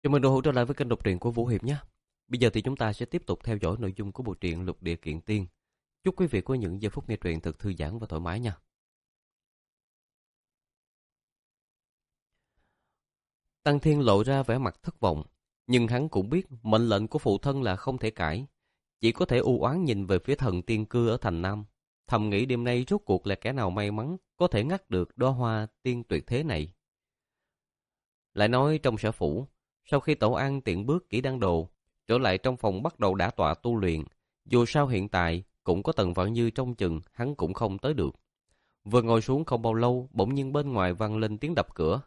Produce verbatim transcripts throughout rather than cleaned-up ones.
Chào mừng đồng hữu trở lại với kênh đọc truyện của Vũ Hiệp nhé. Bây giờ thì chúng ta sẽ tiếp tục theo dõi nội dung của bộ truyện Lục Địa Kiện Tiên. Chúc quý vị có những giây phút nghe truyện thật thư giãn và thoải mái nha. Tăng Thiên lộ ra vẻ mặt thất vọng, nhưng hắn cũng biết mệnh lệnh của phụ thân là không thể cãi, chỉ có thể u oán nhìn về phía thần tiên cư ở thành Nam, thầm nghĩ đêm nay rốt cuộc là kẻ nào may mắn có thể ngắt được đóa hoa tiên tuyệt thế này. Lại nói trong sở phủ, sau khi Tổ An tiện bước kỹ đăng đồ, trở lại trong phòng bắt đầu đả tọa tu luyện, dù sao hiện tại cũng có Tần Vạn Như trong chừng, hắn cũng không tới được. Vừa ngồi xuống không bao lâu, bỗng nhiên bên ngoài vang lên tiếng đập cửa.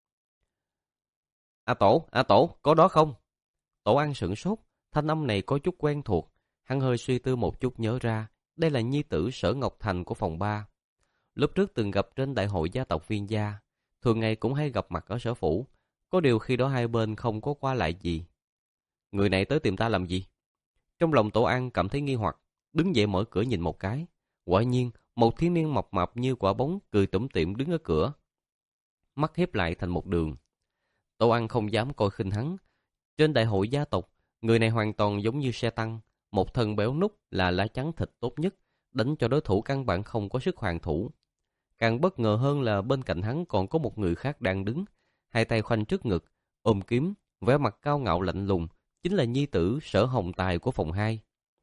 A Tổ, A Tổ, có đó không? Tổ An sửng sốt, thanh âm này có chút quen thuộc, hắn hơi suy tư một chút nhớ ra, đây là nhi tử Sở Ngọc Thành của phòng ba. Lúc trước từng gặp trên đại hội gia tộc Viên gia, thường ngày cũng hay gặp mặt ở sở phủ, có điều khi đó hai bên không có qua lại gì. Người này tới tìm ta làm gì? Trong lòng Tổ An cảm thấy nghi hoặc, đứng dậy mở cửa nhìn một cái. Quả nhiên, một thiếu niên mập mạp như quả bóng cười tủm tỉm đứng ở cửa, mắt híp lại thành một đường. Tổ An không dám coi khinh hắn. Trên đại hội gia tộc, người này hoàn toàn giống như xe tăng, một thân béo núc là lá chắn thịt tốt nhất, đánh cho đối thủ căn bản không có sức hoàn thủ. Càng bất ngờ hơn là bên cạnh hắn còn có một người khác đang đứng, hai tay khoanh trước ngực, ôm kiếm, vẻ mặt cao ngạo lạnh lùng, chính là nhi tử Sở Hồng Tài của phòng hai.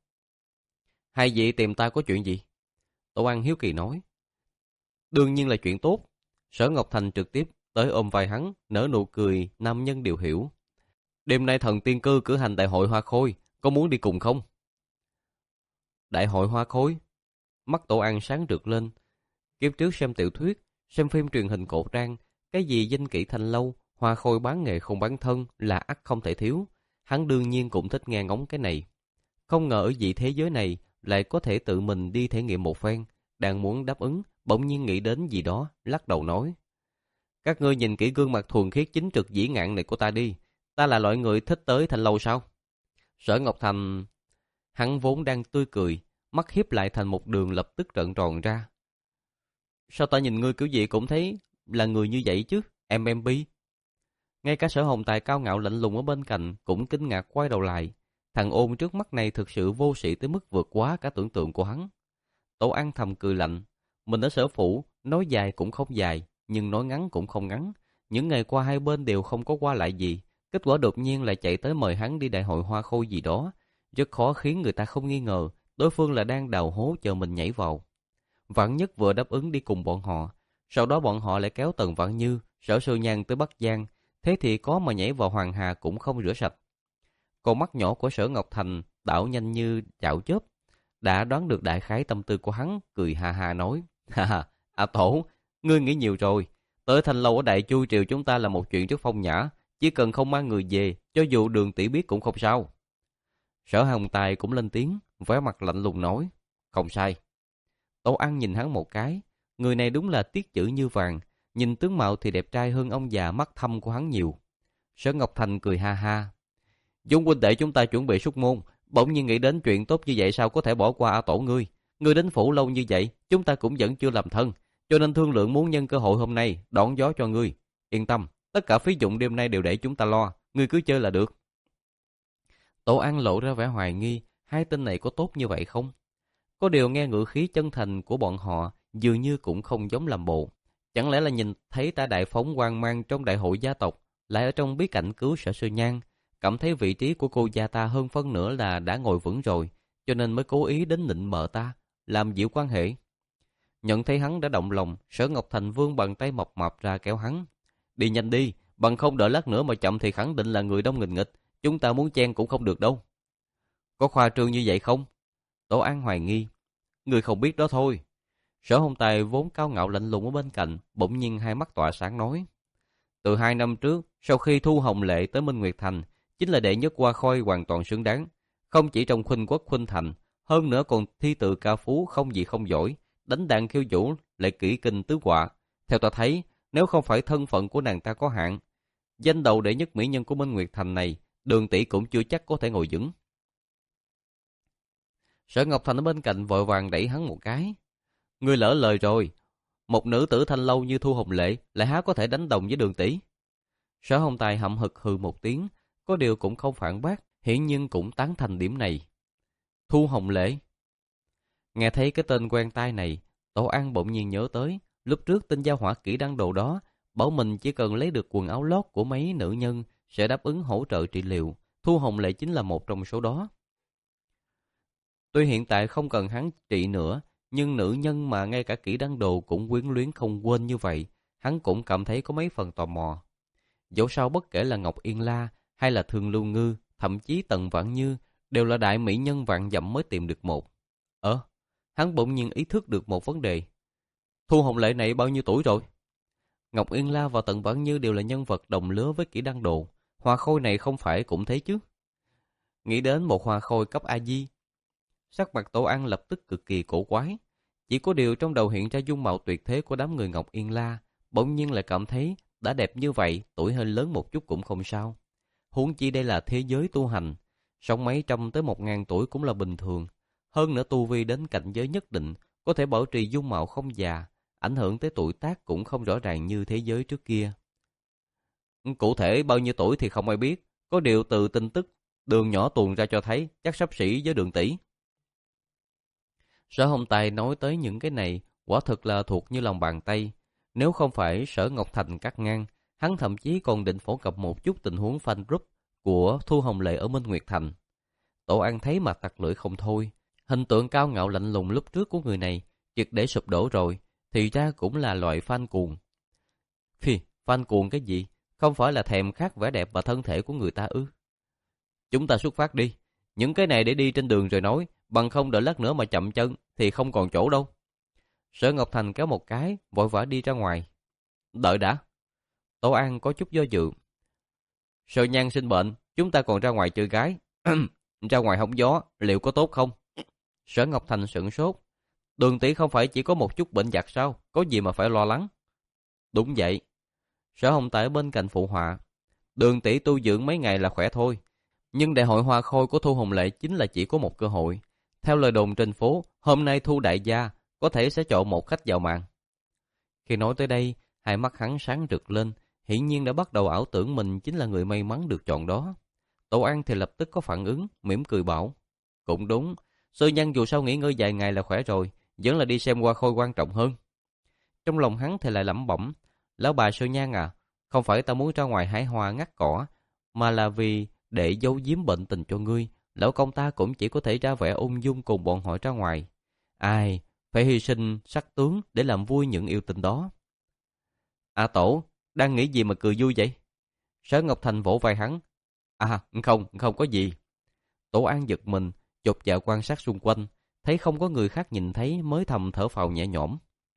Hai vị tìm ta có chuyện gì? Tổ An hiếu kỳ nói. Đương nhiên là chuyện tốt. Sở Ngọc Thành trực tiếp tới ôm vai hắn, nở nụ cười nam nhân đều hiểu. Đêm nay thần tiên cư cử hành đại hội hoa khôi, có muốn đi cùng không? Đại hội hoa khôi? Mắt Tổ An sáng rực lên. Kiếp trước xem tiểu thuyết, xem phim truyền hình cổ trang, cái gì danh kỹ thanh lâu, hoa khôi bán nghề không bán thân là ắt không thể thiếu. Hắn đương nhiên cũng thích nghe ngóng cái này. Không ngờ ở vị thế giới này lại có thể tự mình đi thể nghiệm một phen. Đang muốn đáp ứng, bỗng nhiên nghĩ đến gì đó, lắc đầu nói. Các ngươi nhìn kỹ gương mặt thuần khiết chính trực dĩ ngạn này của ta đi. Ta là loại người thích tới thanh lâu sao? Sở Ngọc Thành... Hắn vốn đang tươi cười, mắt hiếp lại thành một đường lập tức trợn tròn ra. Sao ta nhìn ngươi kiểu gì cũng thấy là người như vậy chứ, em em bi. Ngay cả Sở Hồng Tài cao ngạo lạnh lùng ở bên cạnh cũng kinh ngạc quay đầu lại. Thằng ôn trước mắt này thực sự vô sĩ tới mức vượt quá cả tưởng tượng của hắn. Tổ An thầm cười lạnh. Mình ở sở phủ, nói dài cũng không dài, nhưng nói ngắn cũng không ngắn. Những ngày qua hai bên đều không có qua lại gì. Kết quả đột nhiên lại chạy tới mời hắn đi đại hội hoa khôi gì đó. Rất khó khiến người ta không nghi ngờ đối phương là đang đào hố chờ mình nhảy vào. Vạn Nhất vừa đáp ứng đi cùng bọn họ. Sau đó bọn họ lại kéo Tần Vạn Như, Sở Sư Nhan tới Bắc Giang. Thế thì có mà nhảy vào Hoàng Hà cũng không rửa sạch. Con mắt nhỏ của Sở Ngọc Thành đảo nhanh như chảo chớp, đã đoán được đại khái tâm tư của hắn, cười ha ha nói. Ha ha, à Tổ, ngươi nghĩ nhiều rồi. Tới thanh lâu ở Đại Chu Triều chúng ta là một chuyện rất phong nhã, chỉ cần không mang người về, cho dù Đường tỷ biết cũng không sao. Sở Hồng Tài cũng lên tiếng, vẻ mặt lạnh lùng nói. Không sai. Tổ An nhìn hắn một cái, người này đúng là tiết chữ như vàng, nhìn tướng mạo thì đẹp trai hơn ông già mắt thâm của hắn nhiều. Sở Ngọc Thành cười ha ha. Dung huynh đệ chúng ta chuẩn bị xuất môn, bỗng nhiên nghĩ đến chuyện tốt như vậy sao có thể bỏ qua A Tổ ngươi. Ngươi đến phủ lâu như vậy, chúng ta cũng vẫn chưa làm thân, cho nên thương lượng muốn nhân cơ hội hôm nay đón gió cho ngươi. Yên tâm, tất cả phí dụng đêm nay đều để chúng ta lo, ngươi cứ chơi là được. Tổ An lộ ra vẻ hoài nghi, hai tên này có tốt như vậy không? Có điều nghe ngữ khí chân thành của bọn họ dường như cũng không giống làm bộ. Chẳng lẽ là nhìn thấy ta đại phóng hoang mang trong đại hội gia tộc, lại ở trong bí cảnh cứu Sở Sư Nhan, cảm thấy vị trí của cô gia ta hơn phân nửa là đã ngồi vững rồi, cho nên mới cố ý đến nịnh bợ ta, làm dịu quan hệ. Nhận thấy hắn đã động lòng, Sở Ngọc Thành vươn bàn tay mập mạp ra kéo hắn. Đi nhanh đi, bằng không đợi lát nữa mà chậm thì khẳng định là người đông nghìn nghịch, chúng ta muốn chen cũng không được đâu. Có khoa trương như vậy không? Tổ An hoài nghi. Người không biết đó thôi. Sở Hồng Tài vốn cao ngạo lạnh lùng ở bên cạnh, bỗng nhiên hai mắt tỏa sáng nói. Từ hai năm trước, sau khi Thu Hồng Lệ tới Minh Nguyệt Thành, chính là đệ nhất hoa khôi hoàn toàn xứng đáng. Không chỉ trong khuynh quốc khuynh thành, hơn nữa còn thi tự ca phú không gì không giỏi, đánh đàn khiêu vũ lại kỹ kinh tứ họa. Theo ta thấy, nếu không phải thân phận của nàng ta có hạn, danh đầu đệ nhất mỹ nhân của Minh Nguyệt Thành này, Đường tỷ cũng chưa chắc có thể ngồi vững. Sở Ngọc Thành ở bên cạnh vội vàng đẩy hắn một cái. Ngươi lỡ lời rồi, một nữ tử thanh lâu như Thu Hồng Lệ lại há có thể đánh đồng với Đường tỷ. Sở Hồng Tài hậm hực hừ một tiếng, có điều cũng không phản bác, hiển nhiên cũng tán thành điểm này. Thu Hồng Lệ. Nghe thấy cái tên quen tai này, Tổ An bỗng nhiên nhớ tới, lúc trước tên gia hỏa kỹ đăng đồ đó, bảo mình chỉ cần lấy được quần áo lót của mấy nữ nhân sẽ đáp ứng hỗ trợ trị liệu. Thu Hồng Lệ chính là một trong số đó. Tuy hiện tại không cần hắn trị nữa, nhưng nữ nhân mà ngay cả kỹ đăng đồ cũng quyến luyến không quên như vậy, hắn cũng cảm thấy có mấy phần tò mò. Dẫu sao bất kể là Ngọc Yên La hay là Thường Lưu Ngư, thậm chí Tần Vãn Như, đều là đại mỹ nhân vạn dặm mới tìm được một. Ờ, hắn bỗng nhiên ý thức được một vấn đề. Thu Hồng Lệ này bao nhiêu tuổi rồi? Ngọc Yên La và Tần Vãn Như đều là nhân vật đồng lứa với kỹ đăng đồ. Hoa khôi này không phải cũng thế chứ? Nghĩ đến một hoa khôi cấp A Di, sắc mặt Tổ An lập tức cực kỳ cổ quái. Chỉ có điều trong đầu hiện ra dung mạo tuyệt thế của đám người Ngọc Yên La, bỗng nhiên lại cảm thấy đã đẹp như vậy, tuổi hơi lớn một chút cũng không sao. Huống chi đây là thế giới tu hành, sống mấy trăm tới một ngàn tuổi cũng là bình thường. Hơn nữa tu vi đến cảnh giới nhất định, có thể bảo trì dung mạo không già, ảnh hưởng tới tuổi tác cũng không rõ ràng như thế giới trước kia. Cụ thể bao nhiêu tuổi thì không ai biết, có điều từ tin tức Đường nhỏ tuồn ra cho thấy chắc xấp xỉ với Đường tỷ. Sở Hồng Tài nói tới những cái này quả thực là thuộc như lòng bàn tay. Nếu không phải Sở Ngọc Thành cắt ngang, hắn thậm chí còn định phổ cập một chút tình huống fan group của Thu Hồng Lệ ở Minh Nguyệt Thành. Tổ An thấy mà tặc lưỡi không thôi. Hình tượng cao ngạo lạnh lùng lúc trước của người này triệt để sụp đổ rồi, thì ra cũng là loại fan cuồng. Phi, fan cuồng cái gì? Không phải là thèm khát vẻ đẹp và thân thể của người ta ư? Chúng ta xuất phát đi. Những cái này để đi trên đường rồi nói, bằng không đợi lát nữa mà chậm chân thì không còn chỗ đâu. Sở Ngọc Thành kéo một cái, vội vã đi ra ngoài. Đợi đã. Tổ An có chút do dự. Sợ Nhan sinh bệnh, chúng ta còn ra ngoài chơi gái. Ra ngoài hóng gió, liệu có tốt không? Sở Ngọc Thành sửng sốt. Đường tỷ không phải chỉ có một chút bệnh vặt sao? Có gì mà phải lo lắng? Đúng vậy. Sở Hồng Tại bên cạnh phụ họa. Đường tỷ tu dưỡng mấy ngày là khỏe thôi. Nhưng đại hội hoa khôi của Thu Hồng Lệ chính là chỉ có một cơ hội. Theo lời đồn trên phố, hôm nay Thu đại gia có thể sẽ chọn một khách vào màn. Khi nói tới đây, hai mắt hắn sáng rực lên, hiển nhiên đã bắt đầu ảo tưởng mình chính là người may mắn được chọn đó. Tổ An thì lập tức có phản ứng, mỉm cười bảo. Cũng đúng, Sư Nhân dù sao nghỉ ngơi vài ngày là khỏe rồi, vẫn là đi xem hoa khôi quan trọng hơn. Trong lòng hắn thì lại lẩm bẩm. Lão bà Sư Nhan à, không phải ta muốn ra ngoài hái hoa ngắt cỏ, mà là vì để giấu giếm bệnh tình cho ngươi, lão công ta cũng chỉ có thể ra vẻ ung dung cùng bọn họ ra ngoài. Ai, phải hy sinh sắc tướng để làm vui những yêu tình đó. À Tổ, đang nghĩ gì mà cười vui vậy? Sở Ngọc Thành vỗ vai hắn. À, không, không có gì. Tổ An giật mình, chột dạ quan sát xung quanh, thấy không có người khác nhìn thấy mới thầm thở phào nhẹ nhõm.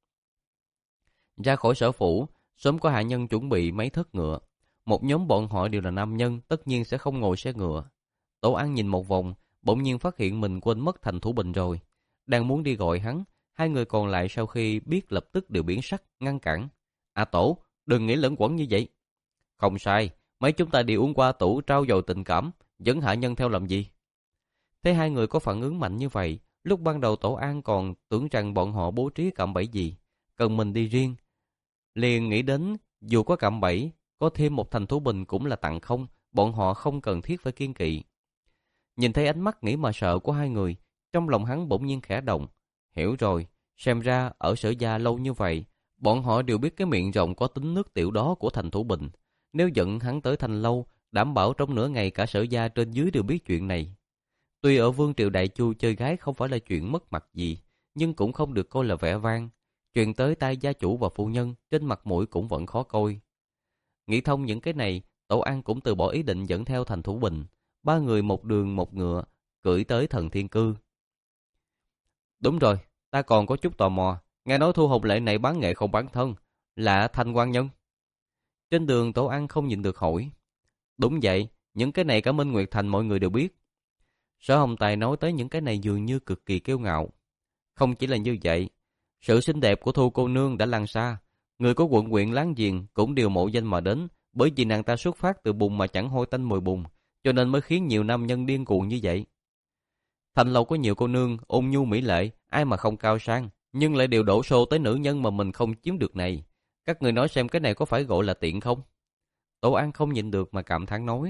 Ra khỏi sở phủ, sớm có hạ nhân chuẩn bị mấy thất ngựa. Một nhóm bọn họ đều là nam nhân, tất nhiên sẽ không ngồi xe ngựa. Tổ An nhìn một vòng, bỗng nhiên phát hiện mình quên mất Thành Thủ Bình rồi. Đang muốn đi gọi hắn, hai người còn lại sau khi biết lập tức đều biến sắc, ngăn cản. À Tổ, đừng nghĩ lẫn quẩn như vậy. Không sai, mấy chúng ta đi uống qua tủ trao dồi tình cảm, dẫn hạ nhân theo làm gì? Thấy hai người có phản ứng mạnh như vậy, lúc ban đầu Tổ An còn tưởng rằng bọn họ bố trí cạm bẫy gì, cần mình đi riêng. Liền nghĩ đến, dù có cạm bẫy, có thêm một Thành Thủ Bình cũng là tặng không, bọn họ không cần thiết phải kiên kỵ. Nhìn thấy ánh mắt nghĩ mà sợ của hai người, trong lòng hắn bỗng nhiên khẽ động. Hiểu rồi, xem ra ở Sở Gia lâu như vậy, bọn họ đều biết cái miệng rộng có tính nước tiểu đó của Thành Thủ Bình. Nếu dẫn hắn tới Thành Lâu, đảm bảo trong nửa ngày cả Sở Gia trên dưới đều biết chuyện này. Tuy ở Vương Triều Đại Chu chơi gái không phải là chuyện mất mặt gì, nhưng cũng không được coi là vẻ vang. Truyền tới tai gia chủ và phu nhân, trên mặt mũi cũng vẫn khó coi. Nghĩ thông những cái này, Tổ An cũng từ bỏ ý định dẫn theo Thành Thủ Bình. Ba người một đường một ngựa, cưỡi tới Thần Thiên Cư. Đúng rồi, ta còn có chút tò mò. Nghe nói Thu Hồng Lệ này bán nghệ không bán thân, là Thanh quan nhân. Trên đường Tổ An không nhịn được hỏi. Đúng vậy, những cái này cả Minh Nguyệt Thành mọi người đều biết. Sở Hồng Tài nói tới những cái này dường như cực kỳ kiêu ngạo. Không chỉ là như vậy, sự xinh đẹp của Thu cô nương đã lan xa. Người của quận huyện láng giềng cũng đều mộ danh mà đến, bởi vì nàng ta xuất phát từ bùn mà chẳng hôi tanh mùi bùn, cho nên mới khiến nhiều nam nhân điên cuồng như vậy. Thành Lâu có nhiều cô nương ôn nhu mỹ lệ, ai mà không cao sang, nhưng lại đều đổ xô tới nữ nhân mà mình không chiếm được này. Các người nói xem cái này có phải gọi là tiện không? Tổ An không nhịn được mà cảm thán nói.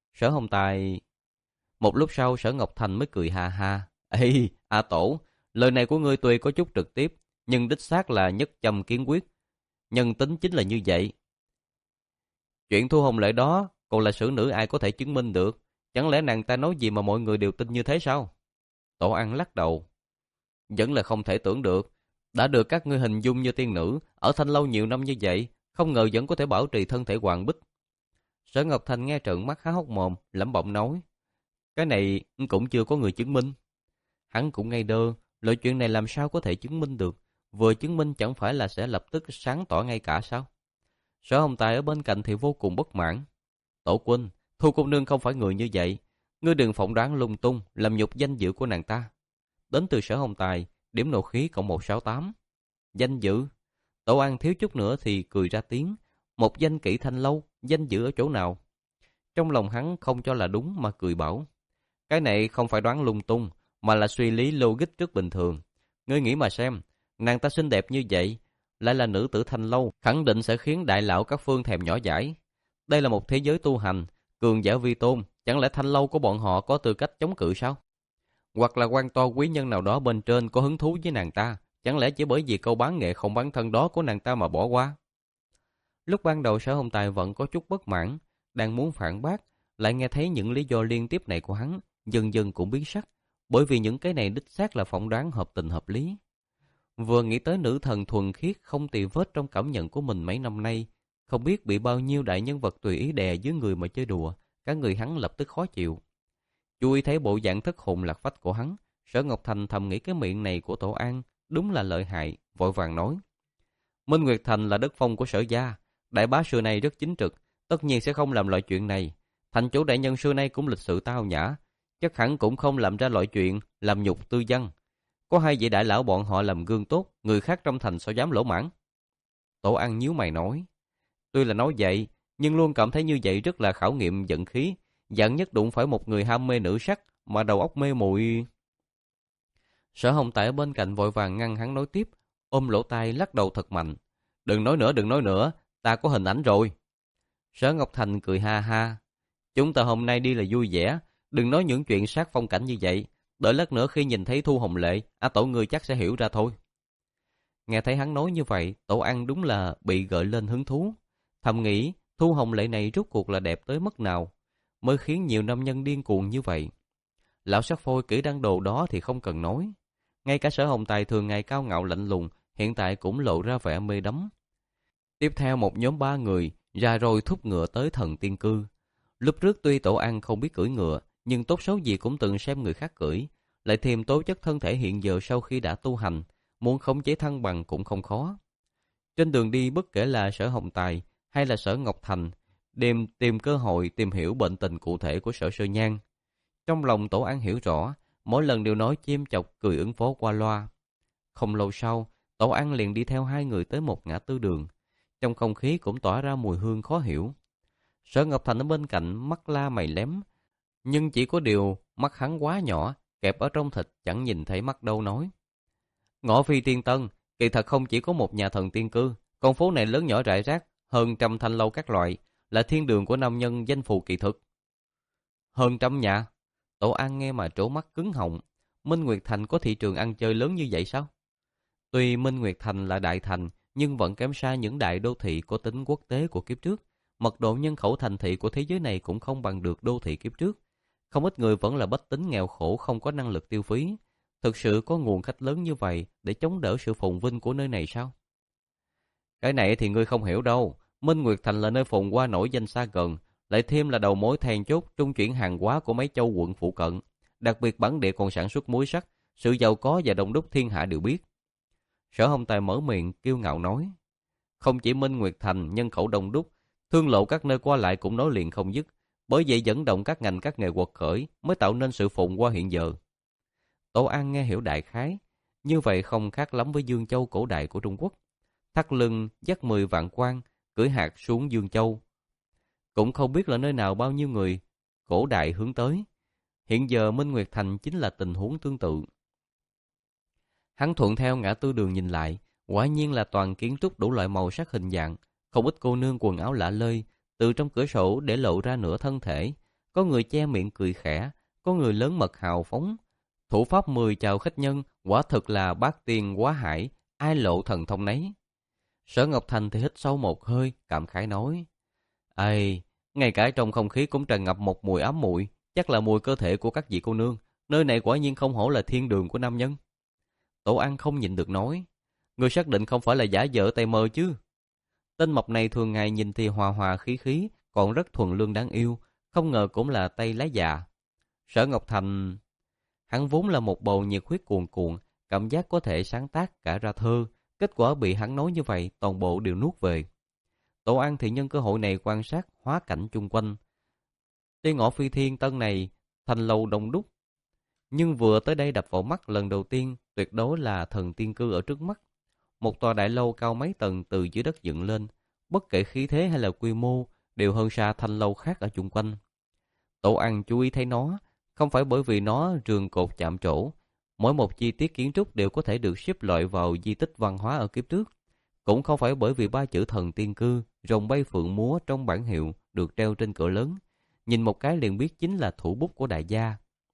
Sở Hồng Tài... Một lúc sau Sở Ngọc Thành mới cười ha ha. Ê, A Tổ, lời này của ngươi tuy có chút trực tiếp, nhưng đích xác là nhất châm kiến quyết. Nhân tính chính là như vậy. Chuyện Thu Hồng Lệ đó, còn là xử nữ ai có thể chứng minh được. Chẳng lẽ nàng ta nói gì mà mọi người đều tin như thế sao? Tổ An lắc đầu. Vẫn là không thể tưởng được. Đã được các ngươi hình dung như tiên nữ, ở Thanh Lâu nhiều năm như vậy, không ngờ vẫn có thể bảo trì thân thể hoàng bích. Sở Ngọc Thành nghe trợn mắt há hốc mồm, lẩm bẩm nói. Cái này cũng chưa có người chứng minh. Hắn cũng ngây đơ, loại chuyện này làm sao có thể chứng minh được. Vừa chứng minh chẳng phải là sẽ lập tức sáng tỏ ngay cả sao? Sở Hồng Tài ở bên cạnh thì vô cùng bất mãn. Tổ huynh, Thu cô nương không phải người như vậy. Ngươi đừng phỏng đoán lung tung, làm nhục danh dự của nàng ta. Đến từ Sở Hồng Tài, điểm nộ khí cộng một sáu tám. Danh dự? Tổ An thiếu chút nữa thì cười ra tiếng. Một danh kỵ Thanh Lâu, danh dự ở chỗ nào? Trong lòng hắn không cho là đúng mà cười bảo. Cái này không phải đoán lung tung, mà là suy lý logic rất bình thường. Ngươi nghĩ mà xem, nàng ta xinh đẹp như vậy, lại là nữ tử Thanh Lâu, khẳng định sẽ khiến đại lão các phương thèm nhỏ dãi. Đây là một thế giới tu hành, cường giả vi tôn, chẳng lẽ Thanh Lâu của bọn họ có tư cách chống cự sao? Hoặc là quan to quý nhân nào đó bên trên có hứng thú với nàng ta, chẳng lẽ chỉ bởi vì câu bán nghệ không bán thân đó của nàng ta mà bỏ qua? Lúc ban đầu Sở Hồng Tài vẫn có chút bất mãn, đang muốn phản bác, lại nghe thấy những lý do liên tiếp này của hắn, dần dần cũng biến sắc, bởi vì những cái này đích xác là phỏng đoán hợp tình hợp lý. Vừa nghĩ tới nữ thần thuần khiết không tì vết trong cảm nhận của mình mấy năm nay, không biết bị bao nhiêu đại nhân vật tùy ý đè dưới người mà chơi đùa, cả người hắn lập tức khó chịu. Chú ý thấy bộ dạng thất hồn lạc phách của hắn, Sở Ngọc Thành thầm nghĩ cái miệng này của Tổ An đúng là lợi hại, vội vàng nói. Minh Nguyệt Thành là đất phong của Sở gia, đại bá xưa nay rất chính trực, tất nhiên sẽ không làm loại chuyện này. Thành chủ đại nhân xưa nay cũng lịch sự tao nhã, chắc hẳn cũng không làm ra loại chuyện làm nhục tư văn. Có hai vị đại lão bọn họ làm gương tốt, người khác trong thành sao dám lỗ mãng? Tổ An nhíu mày nói. Tuy là nói vậy, nhưng luôn cảm thấy như vậy rất là khảo nghiệm vận khí. Dạng nhất đụng phải một người ham mê nữ sắc, mà đầu óc mê muội. Sở Hồng Tại ở bên cạnh vội vàng ngăn hắn nói tiếp, ôm lỗ tai lắc đầu thật mạnh. Đừng nói nữa, đừng nói nữa, ta có hình ảnh rồi. Sở Ngọc Thành cười ha ha. Chúng ta hôm nay đi là vui vẻ, đừng nói những chuyện sát phong cảnh như vậy. Đợi lát nữa khi nhìn thấy Thu Hồng Lệ, A Tổ ngươi chắc sẽ hiểu ra thôi. Nghe thấy hắn nói như vậy, Tổ An đúng là bị gợi lên hứng thú. Thầm nghĩ, Thu Hồng Lệ này rốt cuộc là đẹp tới mức nào, mới khiến nhiều nam nhân điên cuồng như vậy. Lão sắc phôi kỹ đăng đồ đó thì không cần nói. Ngay cả Sở Hồng Tài thường ngày cao ngạo lạnh lùng, hiện tại cũng lộ ra vẻ mê đắm. Tiếp theo một nhóm ba người ra rồi thúc ngựa tới Thần Tiên Cư. Lúc trước tuy Tổ An không biết cưỡi ngựa, nhưng tốt xấu gì cũng từng xem người khác cưỡi, lại thêm tố chất thân thể hiện giờ sau khi đã tu hành, muốn khống chế thăng bằng cũng không khó. Trên đường đi bất kể là Sở Hồng Tài hay là Sở Ngọc Thành, đều tìm cơ hội tìm hiểu bệnh tình cụ thể của Sở Sơ Nhan. Trong lòng Tổ An hiểu rõ, mỗi lần đều nói chêm chọc cười ứng phó qua loa. Không lâu sau, Tổ An liền đi theo hai người tới một ngã tư đường. Trong không khí cũng tỏa ra mùi hương khó hiểu. Sở Ngọc Thành ở bên cạnh mắt la mày lém, nhưng chỉ có điều mắt hắn quá nhỏ, kẹp ở trong thịt chẳng nhìn thấy mắt đâu nói. Ngõ Phi Tiên Tân, kỳ thật không chỉ có một nhà thần tiên cư, con phố này lớn nhỏ rải rác, hơn trăm thanh lâu các loại, là thiên đường của nam nhân danh phù kỳ thực. Hơn trăm nhà? Tổ An nghe mà trố mắt cứng họng. Minh Nguyệt Thành có thị trường ăn chơi lớn như vậy sao? Tuy Minh Nguyệt Thành là đại thành, nhưng vẫn kém xa những đại đô thị có tính quốc tế của kiếp trước. Mật độ nhân khẩu thành thị của thế giới này cũng không bằng được đô thị kiếp trước. Không ít người vẫn là bách tính nghèo khổ không có năng lực tiêu phí. Thực sự có nguồn khách lớn như vậy để chống đỡ sự phồn vinh của nơi này sao? Cái này thì ngươi không hiểu đâu. Minh Nguyệt Thành là nơi phồn hoa nổi danh xa gần, lại thêm là đầu mối then chốt trung chuyển hàng hóa của mấy châu quận phụ cận. Đặc biệt bản địa còn sản xuất muối sắt, sự giàu có và đông đúc thiên hạ đều biết. Sở Hồng Tài mở miệng kiêu ngạo nói. Không chỉ Minh Nguyệt Thành nhân khẩu đông đúc, thương lộ các nơi qua lại cũng nối liền không dứt. Bởi vậy dẫn động các ngành các nghề quật khởi mới tạo nên sự phồn hoa hiện giờ. Tổ An nghe hiểu đại khái, như vậy không khác lắm với Dương Châu cổ đại của Trung Quốc. Thắt lưng dắt mười vạn quan, cưỡi hạt xuống Dương Châu. Cũng không biết là nơi nào bao nhiêu người cổ đại hướng tới. Hiện giờ Minh Nguyệt Thành chính là tình huống tương tự. Hắn thuận theo ngã tư đường nhìn lại, quả nhiên là toàn kiến trúc đủ loại màu sắc hình dạng, không ít cô nương quần áo lạ lơi, từ trong cửa sổ để lộ ra nửa thân thể, có người che miệng cười khẽ, có người lớn mật hào phóng. Thủ pháp mười chào khách nhân, quả thực là bát tiên quá hải, ai lộ thần thông nấy. Sở Ngọc Thành thì hít sâu một hơi, cảm khái nói: "Ây, ngay cả trong không khí cũng tràn ngập một mùi ám muội, chắc là mùi cơ thể của các vị cô nương. Nơi này quả nhiên không hổ là thiên đường của nam nhân." Tổ An không nhịn được nói: "Ngươi xác định không phải là giả vờ tay mơ chứ?" Tên mập này thường ngày nhìn thì hòa hòa khí khí, còn rất thuần lương đáng yêu, không ngờ cũng là tay lá già. Sở Ngọc Thành, hắn vốn là một bầu nhiệt huyết cuồn cuộn, cảm giác có thể sáng tác cả ra thơ, kết quả bị hắn nói như vậy, toàn bộ đều nuốt về. Tổ An thì nhân cơ hội này quan sát hóa cảnh chung quanh. Trên ngõ Phi Thiên Tân này, thành lầu đông đúc, nhưng vừa tới đây đập vào mắt lần đầu tiên, tuyệt đối là thần tiên cư ở trước mắt. Một tòa đại lâu cao mấy tầng từ dưới đất dựng lên, bất kể khí thế hay là quy mô, đều hơn xa thanh lâu khác ở chung quanh. Tổ An chú ý thấy nó, không phải bởi vì nó rường cột chạm trổ, mỗi một chi tiết kiến trúc đều có thể được xếp loại vào di tích văn hóa ở kiếp trước. Cũng không phải bởi vì ba chữ thần tiên cư, rồng bay phượng múa trong bản hiệu được treo trên cửa lớn, nhìn một cái liền biết chính là thủ bút của đại gia.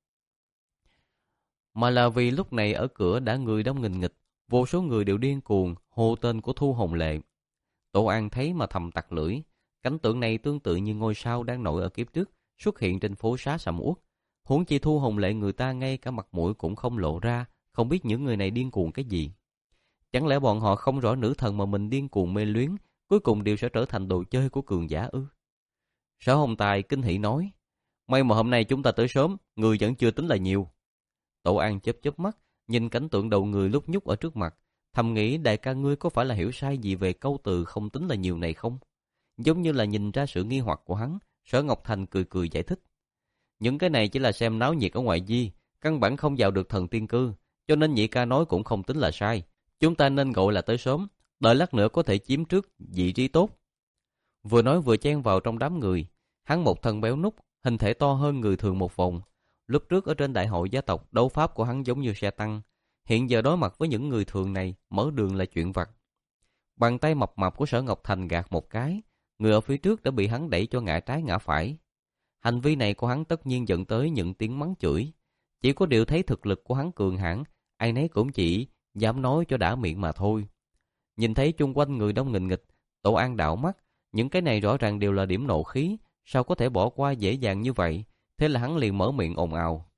Mà là vì lúc này ở cửa đã người đông nghìn nghịch, vô số người đều điên cuồng hô tên của Thu Hồng Lệ. Tổ An thấy mà thầm tặc lưỡi, cảnh tượng này tương tự như ngôi sao đang nổi ở kiếp trước xuất hiện trên phố xá sầm uất. Huống chi Thu Hồng Lệ người ta ngay cả mặt mũi cũng không lộ ra, không biết những người này điên cuồng cái gì. Chẳng lẽ bọn họ không rõ nữ thần mà mình điên cuồng mê luyến, cuối cùng đều sẽ trở thành đồ chơi của cường giả ư? Sở Hồng Tài kinh hỉ nói: "May mà hôm nay chúng ta tới sớm, người vẫn chưa tính là nhiều." Tổ An chớp chớp mắt, nhìn cảnh tượng đầu người lúc nhúc ở trước mặt, thầm nghĩ đại ca ngươi có phải là hiểu sai gì về câu từ không tính là nhiều này không? Giống như là nhìn ra sự nghi hoặc của hắn, Sở Ngọc Thành cười cười giải thích: "Những cái này chỉ là xem náo nhiệt ở ngoài di, căn bản không vào được thần tiên cư, cho nên nhị ca nói cũng không tính là sai. Chúng ta nên gọi là tới sớm, đợi lát nữa có thể chiếm trước vị trí tốt." Vừa nói vừa chen vào trong đám người, hắn một thân béo núc, hình thể to hơn người thường một vòng. Lúc trước ở trên đại hội gia tộc, đấu pháp của hắn giống như xe tăng, hiện giờ đối mặt với những người thường này, mở đường là chuyện vặt. Bàn tay mập mạp của Sở Ngọc Thành gạt một cái, người ở phía trước đã bị hắn đẩy cho ngã trái ngã phải. Hành vi này của hắn tất nhiên dẫn tới những tiếng mắng chửi. Chỉ có điều thấy thực lực của hắn cường hãn, ai nấy cũng chỉ dám nói cho đã miệng mà thôi. Nhìn thấy chung quanh người đông nghìn nghịch, Tổ An đảo mắt, những cái này rõ ràng đều là điểm nộ khí, sao có thể bỏ qua dễ dàng như vậy? Thế là hắn liền mở miệng ồn ào: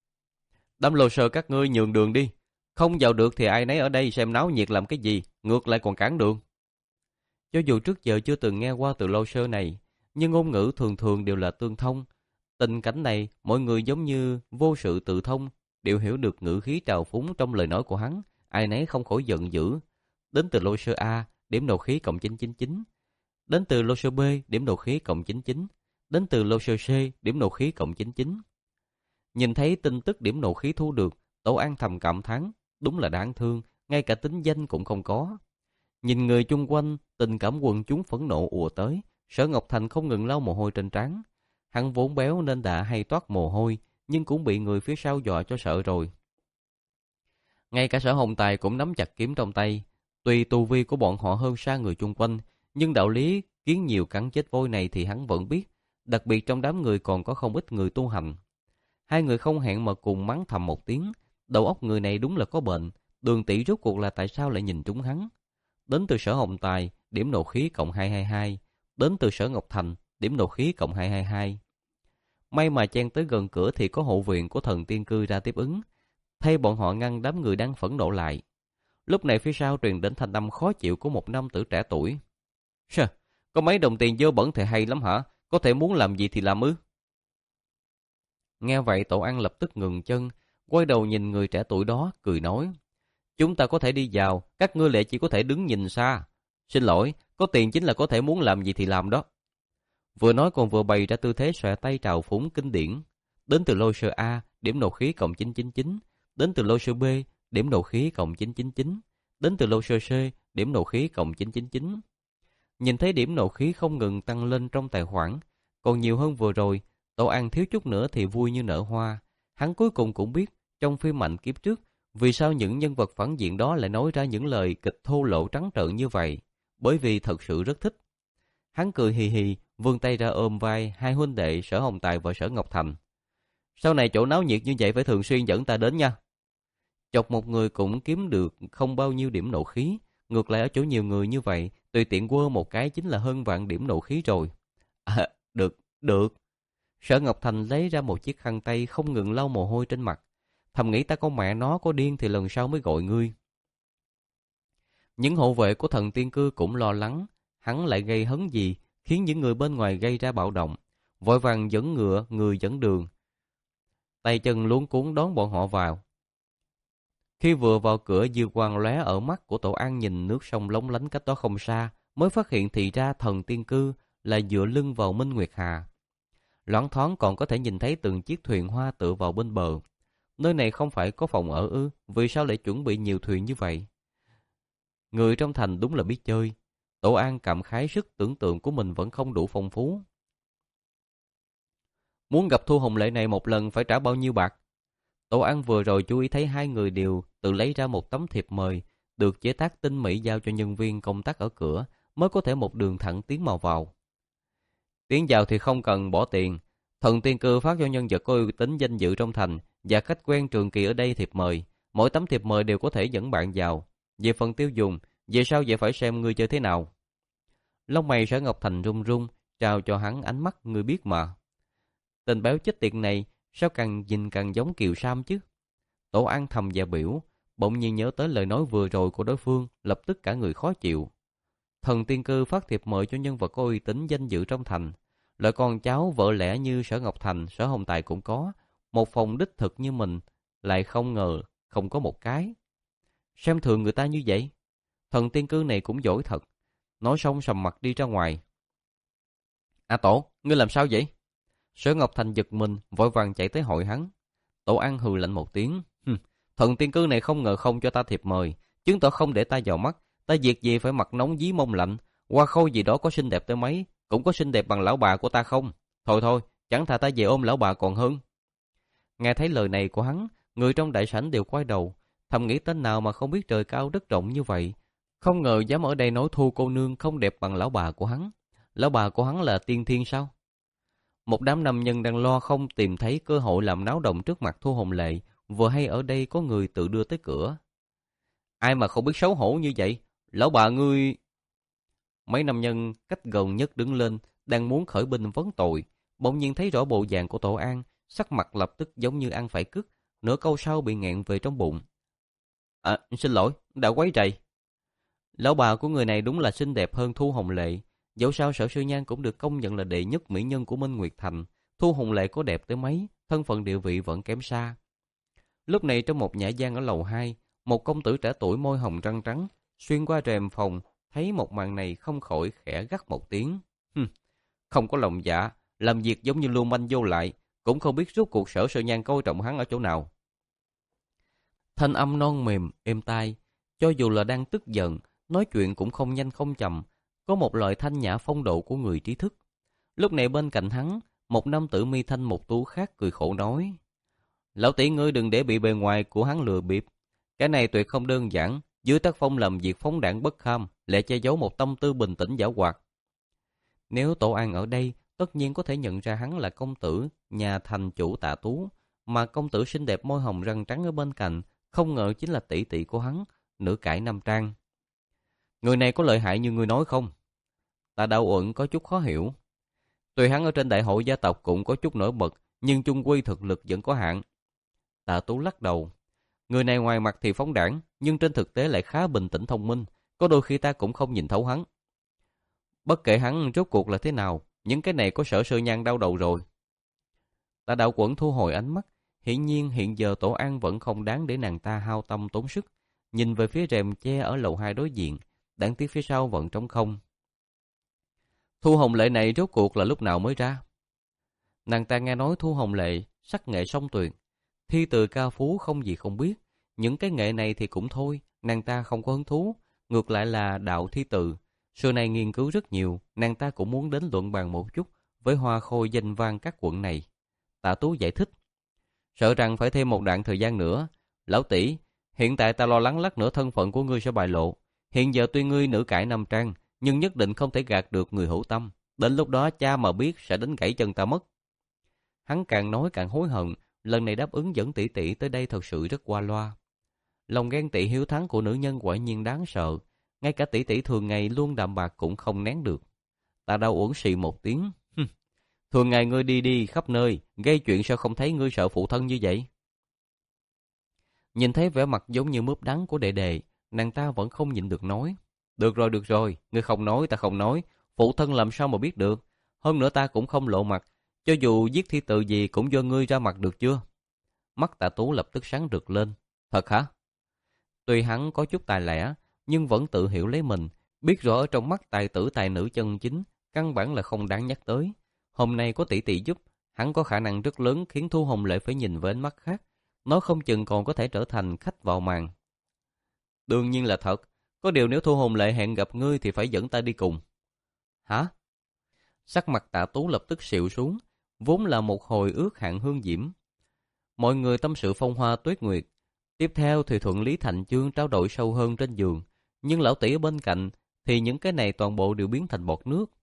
"Đám lô sơ các ngươi nhường đường đi, không vào được thì ai nấy ở đây xem náo nhiệt làm cái gì, ngược lại còn cản đường." Cho dù trước giờ chưa từng nghe qua từ lô sơ này, nhưng ngôn ngữ thường thường đều là tương thông. Tình cảnh này, mọi người giống như vô sự tự thông, đều hiểu được ngữ khí trào phúng trong lời nói của hắn, ai nấy không khỏi giận dữ. Đến từ lô sơ A, điểm nộ khí cộng chín chín chín. Đến từ lô sơ B, điểm nộ khí cộng chín chín. Đến từ lô sơ C, điểm nộ khí cộng chín chín. Nhìn thấy tin tức điểm nộ khí thu được, Tổ An thầm cảm thán, đúng là đáng thương, ngay cả tính danh cũng không có. Nhìn người chung quanh, tình cảm quần chúng phẫn nộ ùa tới, Sở Ngọc Thành không ngừng lau mồ hôi trên trán. Hắn vốn béo nên đã hay toát mồ hôi, nhưng cũng bị người phía sau dọa cho sợ rồi. Ngay cả Sở Hồng Tài cũng nắm chặt kiếm trong tay. Tuy tu vi của bọn họ hơn xa người chung quanh, nhưng đạo lý kiến nhiều cắn chết voi này thì hắn vẫn biết. Đặc biệt trong đám người còn có không ít người tu hành. Hai người không hẹn mà cùng mắng thầm một tiếng. Đầu óc người này đúng là có bệnh. Đường Tỷ rốt cuộc là tại sao lại nhìn trúng hắn? Đến từ Sở Hồng Tài, điểm nộ khí cộng hai hai hai. Đến từ Sở Ngọc Thành, điểm nộ khí cộng hai hai hai. May mà chen tới gần cửa thì có hộ viện của thần tiên cư ra tiếp ứng, thay bọn họ ngăn đám người đang phẫn nộ lại. Lúc này phía sau truyền đến thanh âm khó chịu của một nam tử trẻ tuổi: "Sơ, có mấy đồng tiền dơ bẩn thì hay lắm hả? Có thể muốn làm gì thì làm ư?" Nghe vậy Tổ An lập tức ngừng chân, quay đầu nhìn người trẻ tuổi đó, cười nói: "Chúng ta có thể đi vào, các ngươi lại chỉ có thể đứng nhìn xa. Xin lỗi, có tiền chính là có thể muốn làm gì thì làm đó." Vừa nói còn vừa bày ra tư thế xòe tay trào phúng kinh điển. Đến từ lô sơ A, điểm nộ khí cộng chín chín chín. Đến từ lô sơ B, điểm nộ khí cộng chín chín chín. Đến từ lô sơ C, điểm nộ khí cộng chín chín chín. Nhìn thấy điểm nộ khí không ngừng tăng lên trong tài khoản, còn nhiều hơn vừa rồi, Tổ An thiếu chút nữa thì vui như nở hoa. Hắn cuối cùng cũng biết, trong phim mạnh kiếp trước, vì sao những nhân vật phản diện đó lại nói ra những lời kịch thô lỗ trắng trợn như vậy. Bởi vì thật sự rất thích. Hắn cười hì hì, vươn tay ra ôm vai hai huynh đệ Sở Hồng Tài và Sở Ngọc Thành. Sau này chỗ náo nhiệt như vậy phải thường xuyên dẫn ta đến nha. Chọc một người cũng kiếm được không bao nhiêu điểm nộ khí. Ngược lại ở chỗ nhiều người như vậy, tùy tiện quơ một cái chính là hơn vạn điểm nộ khí rồi. À, được, được. Sở Ngọc Thành lấy ra một chiếc khăn tay không ngừng lau mồ hôi trên mặt. Thầm nghĩ ta con mẹ nó có điên thì lần sau mới gọi ngươi. Những hộ vệ của thần tiên cư cũng lo lắng, hắn lại gây hấn gì, khiến những người bên ngoài gây ra bạo động. Vội vàng dẫn ngựa, người dẫn đường. Tay chân luống cuống đón bọn họ vào. Khi vừa vào cửa, dư quang lóe ở mắt của Tổ An nhìn nước sông lóng lánh cách đó không xa, mới phát hiện thì ra thần tiên cư là dựa lưng vào Minh Nguyệt Hà. Loáng thoáng còn có thể nhìn thấy từng chiếc thuyền hoa tựa vào bên bờ. Nơi này không phải có phòng ở ư, vì sao lại chuẩn bị nhiều thuyền như vậy? Người trong thành đúng là biết chơi. Tổ An cảm khái sức tưởng tượng của mình vẫn không đủ phong phú. Muốn gặp Thu Hồng Lệ này một lần phải trả bao nhiêu bạc? Tổ An vừa rồi chú ý thấy hai người đều tự lấy ra một tấm thiệp mời, được chế tác tinh mỹ giao cho nhân viên công tác ở cửa, mới có thể một đường thẳng tiến màu vào. Tiến vào thì không cần bỏ tiền. Thần tiên cư phát cho nhân vật có uy tín danh dự trong thành và khách quen trường kỳ ở đây thiệp mời. Mỗi tấm thiệp mời đều có thể dẫn bạn vào. Về phần tiêu dùng, về sau vậy phải xem ngươi chơi thế nào. Lông mày Sở Ngọc Thành run run, trao cho hắn ánh mắt ngươi biết mà. Tên béo chết tiệt này sao càng nhìn càng giống Kiều Sam chứ? Tổ An thầm và biểu, bỗng nhiên nhớ tới lời nói vừa rồi của đối phương, lập tức cả người khó chịu. Thần tiên cư phát thiệp mời cho nhân vật có uy tín danh dự trong thành. Loại con cháu vợ lẽ như Sở Ngọc Thành, Sở Hồng Tài cũng có. Một phòng đích thực như mình, lại không ngờ không có một cái. Xem thường người ta như vậy. Thần tiên cư này cũng giỏi thật. Nói xong sầm mặt đi ra ngoài. À Tổ, ngươi làm sao vậy? Sở Ngọc Thành giật mình, vội vàng chạy tới hội hắn. Tổ An hừ lạnh một tiếng. Thần tiên cư này không ngờ không cho ta thiệp mời, chứng tỏ không để ta vào mắt. Ta việc gì phải mặt nóng dí mông lạnh. Hoa khôi gì đó có xinh đẹp tới mấy, cũng có xinh đẹp bằng lão bà của ta không? Thôi thôi, chẳng thà ta về ôm lão bà còn hơn. Nghe thấy lời này của hắn, người trong đại sảnh đều quay đầu, thầm nghĩ tên nào mà không biết trời cao đất rộng như vậy. Không ngờ dám ở đây nói Thu cô nương không đẹp bằng lão bà của hắn. Lão bà của hắn là tiên thiên sao? Một đám nam nhân đang lo không tìm thấy cơ hội làm náo động trước mặt Thu Hồng Lệ, vừa hay ở đây có người tự đưa tới cửa. Ai mà không biết xấu hổ như vậy? Lão bà ngươi... Mấy nam nhân cách gần nhất đứng lên, đang muốn khởi binh vấn tội, bỗng nhiên thấy rõ bộ dạng của Tổ An, sắc mặt lập tức giống như ăn phải cứt, nửa câu sau bị nghẹn về trong bụng. À, xin lỗi, đã quấy rầy. Lão bà của người này đúng là xinh đẹp hơn Thu Hồng Lệ, dẫu sao Sở Sư Nhan cũng được công nhận là đệ nhất mỹ nhân của Minh Nguyệt Thành. Thu Hồng Lệ có đẹp tới mấy, thân phận địa vị vẫn kém xa. Lúc này trong một nhã gian ở lầu hai, một công tử trẻ tuổi môi hồng răng trắng, xuyên qua rèm phòng, thấy một màn này không khỏi khẽ gắt một tiếng. Hừm, không có lòng dạ, làm việc giống như lưu manh vô lại, cũng không biết rốt cuộc Sở Sư Nhan coi trọng hắn ở chỗ nào. Thanh âm non mềm, êm tai, cho dù là đang tức giận, nói chuyện cũng không nhanh không chậm, có một loại thanh nhã phong độ của người trí thức. Lúc này bên cạnh hắn, một nam tử mi thanh mục tú khác cười khổ nói: Lão tỷ ngươi đừng để bị bề ngoài của hắn lừa bịp. Cái này tuyệt không đơn giản, dưới tác phong làm việc phóng đãng bất kham, lại che giấu một tâm tư bình tĩnh giảo hoạt. Nếu Tổ An ở đây, tất nhiên có thể nhận ra hắn là công tử nhà thành chủ Tạ Tú, mà công tử xinh đẹp môi hồng răng trắng ở bên cạnh, không ngờ chính là tỷ tỷ của hắn, nữ cải Nam Trang. Người này có lợi hại như người nói không? Ta Đạo Uẩn có chút khó hiểu. Tuy hắn ở trên đại hội gia tộc cũng có chút nổi bật, nhưng chung quy thực lực vẫn có hạn. Tạ Tú lắc đầu. Người này ngoài mặt thì phóng đãng, nhưng trên thực tế lại khá bình tĩnh thông minh, có đôi khi ta cũng không nhìn thấu hắn. Bất kể hắn rốt cuộc là thế nào, những cái này có Sở Sư Nhan đau đầu rồi. Tạ Đạo Uẩn thu hồi ánh mắt, hiển nhiên hiện giờ Tổ An vẫn không đáng để nàng ta hao tâm tốn sức, nhìn về phía rèm che ở lầu hai đối diện, đáng tiếc phía sau vẫn trống không. Thu Hồng Lệ này rốt cuộc là lúc nào mới ra? Nàng ta nghe nói Thu Hồng Lệ sắc nghệ song tuyệt, thi từ ca phú không gì không biết, những cái nghệ này thì cũng thôi, nàng ta không có hứng thú, ngược lại là đạo thi từ. Xưa nay nghiên cứu rất nhiều, nàng ta cũng muốn đến luận bàn một chút với hoa khôi danh vang các quận này. Tạ Tú giải thích, sợ rằng phải thêm một đoạn thời gian nữa. Lão tỷ, hiện tại ta lo lắng lát nữa thân phận của ngươi sẽ bại lộ. Hiện giờ tuy ngươi nữ cải Nam Trang, nhưng nhất định không thể gạt được người hữu tâm. Đến lúc đó cha mà biết sẽ đánh gãy chân ta mất. Hắn càng nói càng hối hận, lần này đáp ứng dẫn tỷ tỷ tới đây thật sự rất qua loa. Lòng ghen tị hiếu thắng của nữ nhân quả nhiên đáng sợ, ngay cả tỷ tỷ thường ngày luôn đạm bạc cũng không nén được. Ta đau uổng xì một tiếng. Thường ngày ngươi đi đi khắp nơi, gây chuyện sao không thấy ngươi sợ phụ thân như vậy? Nhìn thấy vẻ mặt giống như mướp đắng của đệ đệ, nàng ta vẫn không nhịn được nói. Được rồi, được rồi, ngươi không nói, ta không nói. Phụ thân làm sao mà biết được? Hơn nữa ta cũng không lộ mặt, cho dù viết thi từ gì cũng do ngươi ra mặt được chưa? Mắt Tạ Tú lập tức sáng rực lên. Thật hả? Tuy hắn có chút tài lẻ, nhưng vẫn tự hiểu lấy mình, biết rõ ở trong mắt tài tử tài nữ chân chính, căn bản là không đáng nhắc tới. Hôm nay có tỷ tỷ giúp, hắn có khả năng rất lớn khiến Thu Hồng Lệ phải nhìn với ánh mắt khác. Nó không chừng còn có thể trở thành khách vào màn. Đương nhiên là thật, có điều nếu Thu Hồng Lệ hẹn gặp ngươi thì phải dẫn ta đi cùng. Hả? Sắc mặt Tạ Tú lập tức xịu xuống, vốn là một hồi ước hạn hương diễm. Mọi người tâm sự phong hoa tuyết nguyệt. Tiếp theo thì thuận lý thành chương trao đổi sâu hơn trên giường, nhưng lão tỷ ở bên cạnh thì những cái này toàn bộ đều biến thành bọt nước.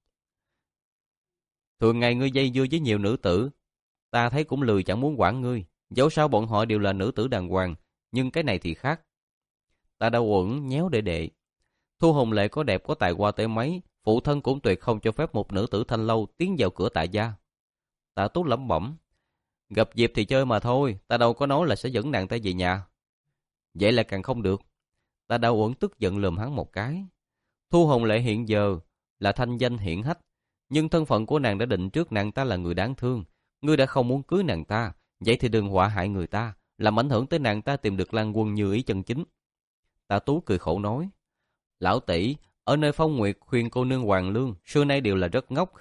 Thường ngày ngươi dây dưa với nhiều nữ tử, ta thấy cũng lười chẳng muốn quản ngươi, dẫu sao bọn họ đều là nữ tử đàng hoàng, nhưng cái này thì khác. Ta đau uẩn nhéo đệ đệ. Thu Hồng Lệ có đẹp có tài hoa tới mấy, phụ thân cũng tuyệt không cho phép một nữ tử thanh lâu tiến vào cửa Tạ gia. Tạ Tú lẩm bẩm, gặp dịp thì chơi mà thôi, ta đâu có nói là sẽ dẫn nàng ta về nhà. Vậy là càng không được. Ta đau uẩn tức giận lườm hắn một cái. Thu Hồng Lệ hiện giờ là thanh danh hiển hách, nhưng thân phận của nàng đã định trước nàng ta là người đáng thương. Ngươi đã không muốn cưới nàng ta, vậy thì đừng họa hại người ta, làm ảnh hưởng tới nàng ta tìm được Lan Quân như ý chân chính. Tạ Tú cười khổ nói, lão tỷ, ở nơi Phong Nguyệt khuyên cô nương Hoàng Lương, xưa nay đều là rất ngốc.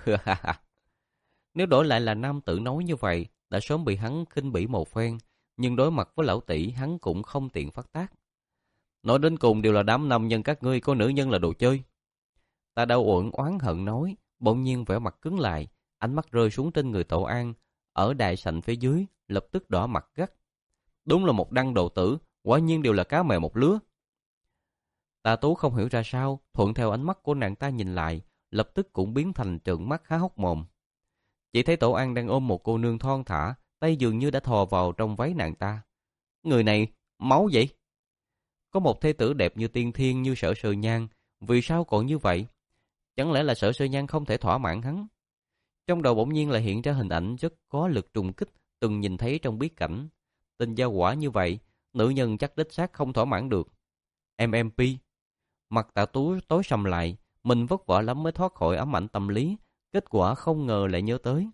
Nếu đổi lại là nam tử nói như vậy, đã sớm bị hắn khinh bỉ một phen, nhưng đối mặt với lão tỷ hắn cũng không tiện phát tác. Nói đến cùng đều là đám nam nhân các ngươi, có nữ nhân là đồ chơi. Ta đau uẩn oán hận nói, bỗng nhiên vẻ mặt cứng lại, ánh mắt rơi xuống trên người Tổ An, ở đại sảnh phía dưới, lập tức đỏ mặt gắt. Đúng là một đăng đồ tử, quả nhiên đều là cá mè một lứa. Tạ Tú không hiểu ra sao, thuận theo ánh mắt của nàng ta nhìn lại, lập tức cũng biến thành trợn mắt há hốc mồm. Chỉ thấy Tổ An đang ôm một cô nương thon thả, tay dường như đã thò vào trong váy nàng ta. Người này, máu vậy? Có một thê tử đẹp như tiên thiên như Sở Sơ Nhan, vì sao còn như vậy? Chẳng lẽ là Sở Sơ Nhan không thể thỏa mãn hắn? Trong đầu bỗng nhiên lại hiện ra hình ảnh rất có lực trùng kích từng nhìn thấy trong bí cảnh. Tình gia quả như vậy, nữ nhân chắc đích xác không thỏa mãn được. em em pê. Mặt Tạ Tú tối sầm lại, mình vất vả lắm mới thoát khỏi ám ảnh tâm lý, kết quả không ngờ lại nhớ tới.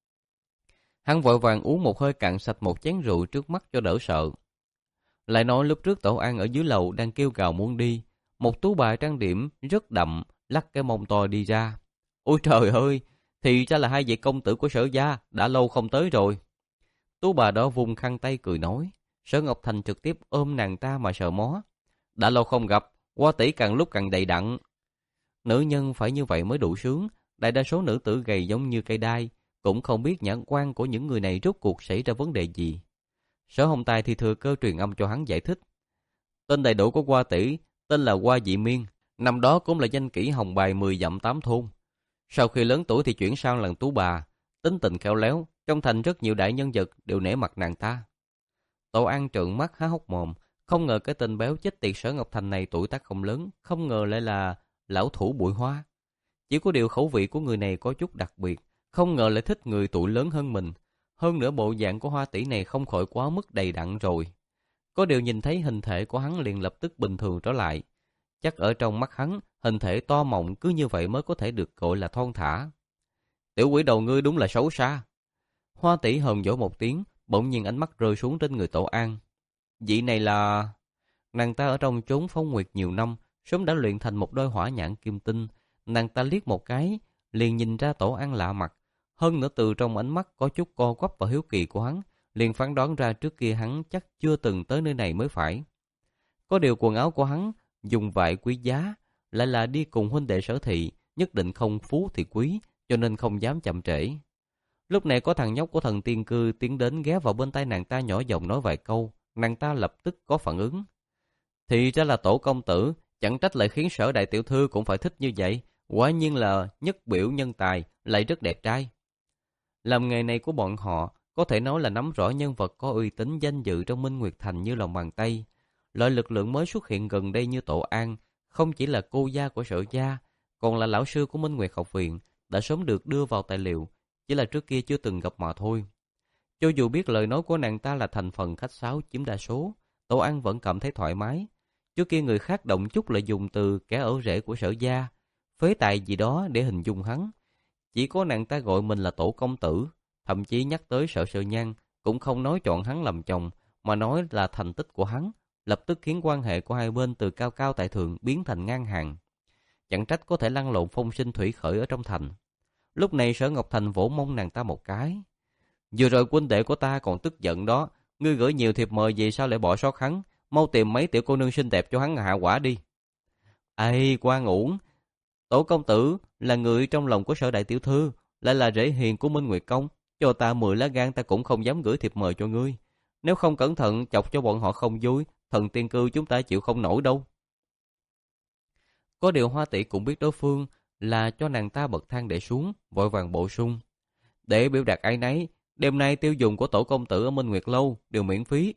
Hắn vội vàng uống một hơi cạn sạch một chén rượu trước mắt cho đỡ sợ. Lại nói lúc trước Tổ An ở dưới lầu đang kêu gào muốn đi, một tú bà trang điểm rất đậm, lắc cái mông to đi ra. Ôi trời ơi, thì ra là hai vị công tử của Sở gia, đã lâu không tới rồi. Tú bà đó vùng khăn tay cười nói, Sở Ngọc Thành trực tiếp ôm nàng ta mà sờ mó. Đã lâu không gặp, Hoa tỷ càng lúc càng đầy đặn. Nữ nhân phải như vậy mới đủ sướng, đại đa số nữ tử gầy giống như cây đai, cũng không biết nhãn quan của những người này rốt cuộc xảy ra vấn đề gì. Sở Hồng Tài thì thừa cơ truyền âm cho hắn giải thích. Tên đầy đủ của Hoa tỷ tên là Hoa Dị Miên, năm đó cũng là danh kỹ hồng bài mười dặm tám thôn. Sau khi lớn tuổi thì chuyển sang làm tú bà, tính tình khéo léo, trong thành rất nhiều đại nhân vật đều nể mặt nàng ta. Tổ An trợn mắt há hốc mồm, không ngờ cái tên béo chết tiệt Sở Ngọc Thành này tuổi tác không lớn, không ngờ lại là lão thủ bụi hoa. Chỉ có điều khẩu vị của người này có chút đặc biệt, không ngờ lại thích người tuổi lớn hơn mình. Hơn nữa bộ dạng của Hoa tỷ này không khỏi quá mức đầy đặn rồi. Có điều nhìn thấy hình thể của hắn liền lập tức bình thường trở lại. Chắc ở trong mắt hắn, hình thể to mọng cứ như vậy mới có thể được gọi là thon thả. Tiểu quỷ đầu ngươi đúng là xấu xa. Hoa tỷ hờn dỗi một tiếng, bỗng nhiên ánh mắt rơi xuống trên người Tổ An. Vị này là... Nàng ta ở trong chốn Phong Nguyệt nhiều năm, sớm đã luyện thành một đôi hỏa nhãn kim tinh. Nàng ta liếc một cái, liền nhìn ra Tổ An lạ mặt. Hơn nữa từ trong ánh mắt có chút co quắp và hiếu kỳ của hắn, liền phán đoán ra trước kia hắn chắc chưa từng tới nơi này mới phải. Có điều quần áo của hắn dùng vải quý giá, lại là đi cùng huynh đệ Sở thị, nhất định không phú thì quý, cho nên không dám chậm trễ. Lúc này có thằng nhóc của thần tiên cư tiến đến ghé vào bên tai nàng ta nhỏ giọng nói vài câu, nàng ta lập tức có phản ứng. Thì ra là Tổ công tử, Chẳng trách lại khiến Sở đại tiểu thư cũng phải thích như vậy. Quả nhiên là nhất biểu nhân tài, lại rất đẹp trai. Làm nghề này của bọn họ có thể nói là nắm rõ nhân vật có uy tín danh dự trong Minh Nguyệt Thành như lòng bàn tay. Loại lực lượng mới xuất hiện gần đây như Tổ An, không chỉ là cô gia của Sở gia, còn là lão sư của Minh Nguyệt học viện, đã sớm được đưa vào tài liệu, chỉ là trước kia chưa từng gặp mà thôi. Cho dù biết lời nói của nàng ta là thành phần khách sáo chiếm đa số, Tổ An vẫn cảm thấy thoải mái. Trước kia người khác động chút lại dùng từ kẻ ở rễ của Sở gia, phế tài gì đó để hình dung hắn. Chỉ có nàng ta gọi mình là Tổ công tử, thậm chí nhắc tới Sở Sở Nhan cũng không nói chọn hắn làm chồng, mà nói là thành tích của hắn, lập tức khiến quan hệ của hai bên từ cao cao tại thượng biến thành ngang hàng. Chẳng trách có thể lăn lộn phong sinh thủy khởi ở trong thành. Lúc này Sở Ngọc Thành vỗ mông nàng ta một cái. Vừa rồi huynh đệ của ta còn tức giận đó, ngươi gửi nhiều thiệp mời gì sao lại bỏ sót hắn, mau tìm mấy tiểu cô nương xinh đẹp cho hắn hạ quả đi. Ây, Quan Uổng, Tổ công tử là người trong lòng của Sở đại tiểu thư, lại là rể hiền của Minh Nguyệt công, cho ta mười lá gan ta cũng không dám gửi thiệp mời cho ngươi. Nếu không cẩn thận chọc cho bọn họ không vui, thần tiên cư chúng ta chịu không nổi đâu. Có điều Hoa tỷ cũng biết đối phương là cho nàng ta bậc thang để xuống, vội vàng bổ sung. Để biểu đạt áy náy, đêm nay tiêu dùng của Tổ công tử ở Minh Nguyệt lâu đều miễn phí.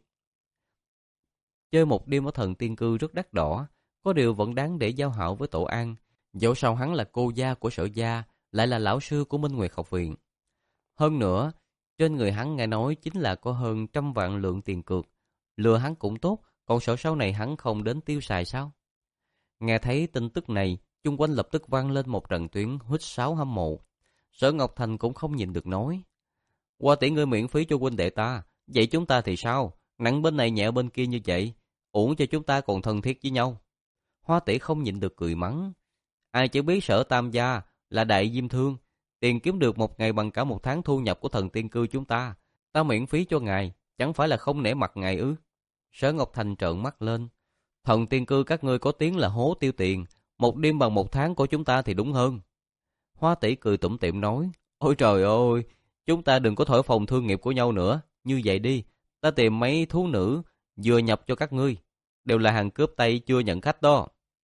Chơi một đêm ở thần tiên cư rất đắt đỏ, có điều vẫn đáng để giao hảo với Tổ An. Dẫu sao hắn là cô gia của Sở gia, lại là lão sư của Minh Nguyệt học viện. Hơn nữa, trên người hắn nghe nói chính là có hơn trăm vạn lượng tiền cược. Lừa hắn cũng tốt, còn sợ sau này hắn không đến tiêu xài sao? Nghe thấy tin tức này, chung quanh lập tức vang lên một trận tuyến huýt sáo hâm mộ. Sở Ngọc Thành cũng không nhìn được nói. Qua tỷ ngươi miễn phí cho huynh đệ ta, vậy chúng ta thì sao? Nặng bên này nhẹ bên kia như vậy, uổng cho chúng ta còn thân thiết với nhau. Hoa tỷ không nhịn được cười mắng. Ai chỉ biết Sở tam gia là đại diêm thương, tiền kiếm được một ngày bằng cả một tháng thu nhập của thần tiên cư chúng ta. Ta miễn phí cho ngài, chẳng phải là không nể mặt ngài ư? Sở Ngọc Thành trợn mắt lên. Thần tiên cư các ngươi có tiếng là hố tiêu tiền, một đêm bằng một tháng của chúng ta thì đúng hơn. Hoa tỷ cười tủm tỉm nói. Ôi trời ơi, chúng ta đừng có thổi phồng thương nghiệp của nhau nữa. Như vậy đi, ta tìm mấy thú nữ vừa nhập cho các ngươi, đều là hàng cướp Tây chưa nhận khách đó.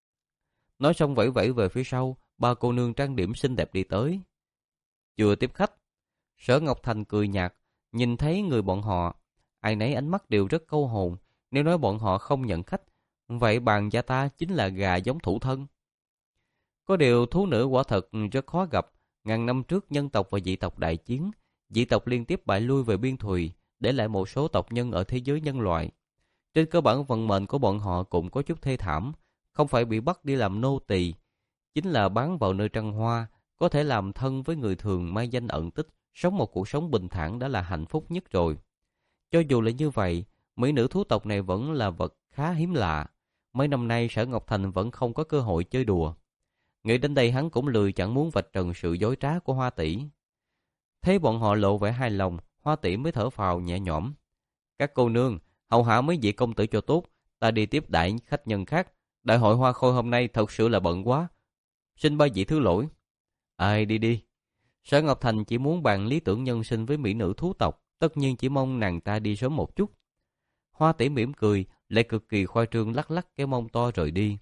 Nói xong vẫy vẫy về phía sau, ba cô nương trang điểm xinh đẹp đi tới. Chưa tiếp khách. Sở Ngọc Thành cười nhạt, nhìn thấy người bọn họ, ai nấy ánh mắt đều rất câu hồn. Nếu nói bọn họ không nhận khách, vậy bàn gia ta chính là gà giống thủ thân. Có điều thú nữ quả thật rất khó gặp. Ngàn năm trước nhân tộc và dị tộc đại chiến, dị tộc liên tiếp bại lui về biên thùy, để lại một số tộc nhân ở thế giới nhân loại. Trên cơ bản vận mệnh của bọn họ cũng có chút thê thảm, không phải bị bắt đi làm nô tỳ, chính là bán vào nơi trăng hoa, có thể làm thân với người thường mai danh ẩn tích, sống một cuộc sống bình thản đã là hạnh phúc nhất rồi. Cho dù là như vậy, mỹ nữ thú tộc này vẫn là vật khá hiếm lạ. Mấy năm nay Sở Ngọc Thành vẫn không có cơ hội chơi đùa. Nghĩ đến đây hắn cũng lười chẳng muốn vạch trần sự dối trá của Hoa tỷ. Thấy bọn họ lộ vẻ hài lòng, Hoa tỷ mới thở phào nhẹ nhõm. Các cô nương, hầu hạ mấy vị công tử cho tốt, ta đi tiếp đại khách nhân khác. Đại hội hoa khôi hôm nay thật sự là bận quá, xin ba vị thứ lỗi. Ai đi đi. Sở Ngọc Thành chỉ muốn bàn lý tưởng nhân sinh với mỹ nữ thú tộc, tất nhiên chỉ mong nàng ta đi sớm một chút. Hoa tỷ mỉm cười, lại cực kỳ khoa trương lắc lắc cái mông to rồi đi.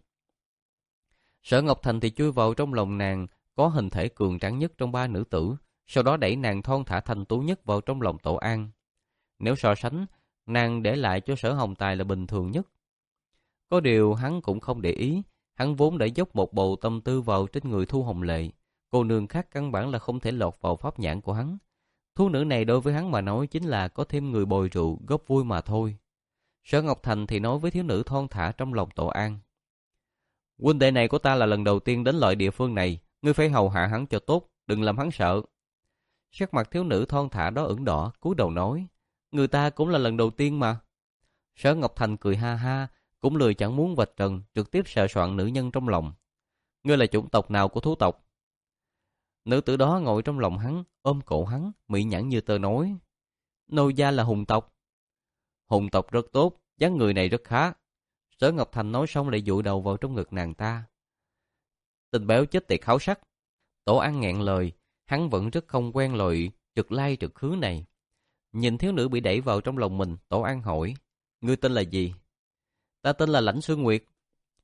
Sở Ngọc Thành thì chui vào trong lòng nàng, có hình thể cường tráng nhất trong ba nữ tử, sau đó đẩy nàng thon thả thanh tú nhất vào trong lòng Tổ An. Nếu so sánh, nàng để lại cho Sở Hồng Tài là bình thường nhất. Có điều hắn cũng không để ý, hắn vốn đã dốc một bầu tâm tư vào trên người Thu Hồng Lệ. Cô nương khác căn bản là không thể lọt vào pháp nhãn của hắn. Thú nữ này đối với hắn mà nói chính là có thêm người bồi rượu, góp vui mà thôi. Sở Ngọc Thành thì nói với thiếu nữ thon thả trong lòng Tổ An. Huynh đệ này của ta là lần đầu tiên đến loại địa phương này, ngươi phải hầu hạ hắn cho tốt, đừng làm hắn sợ. Sắc mặt thiếu nữ thon thả đó ửng đỏ, cúi đầu nói. Người ta cũng là lần đầu tiên mà. Sở Ngọc Thành cười ha ha, cũng lười chẳng muốn vạch trần, trực tiếp sờ soạn nữ nhân trong lòng. Ngươi là chủng tộc nào của thú tộc? Nữ tử đó ngồi trong lòng hắn, ôm cổ hắn, mỹ nhãn như tơ nói. Nô gia là hùng tộc. Hùng tộc rất tốt, dáng người này rất khá. Sở Ngọc Thành nói xong lại dụi đầu vào trong ngực nàng ta. Tình béo chết tiệt háo sắc. Tổ An nghẹn lời, hắn vẫn rất không quen loại trực lai trực khứ này. Nhìn thiếu nữ bị đẩy vào trong lòng mình, Tổ An hỏi. Ngươi tên là gì? Ta tên là Lãnh Sương Nguyệt.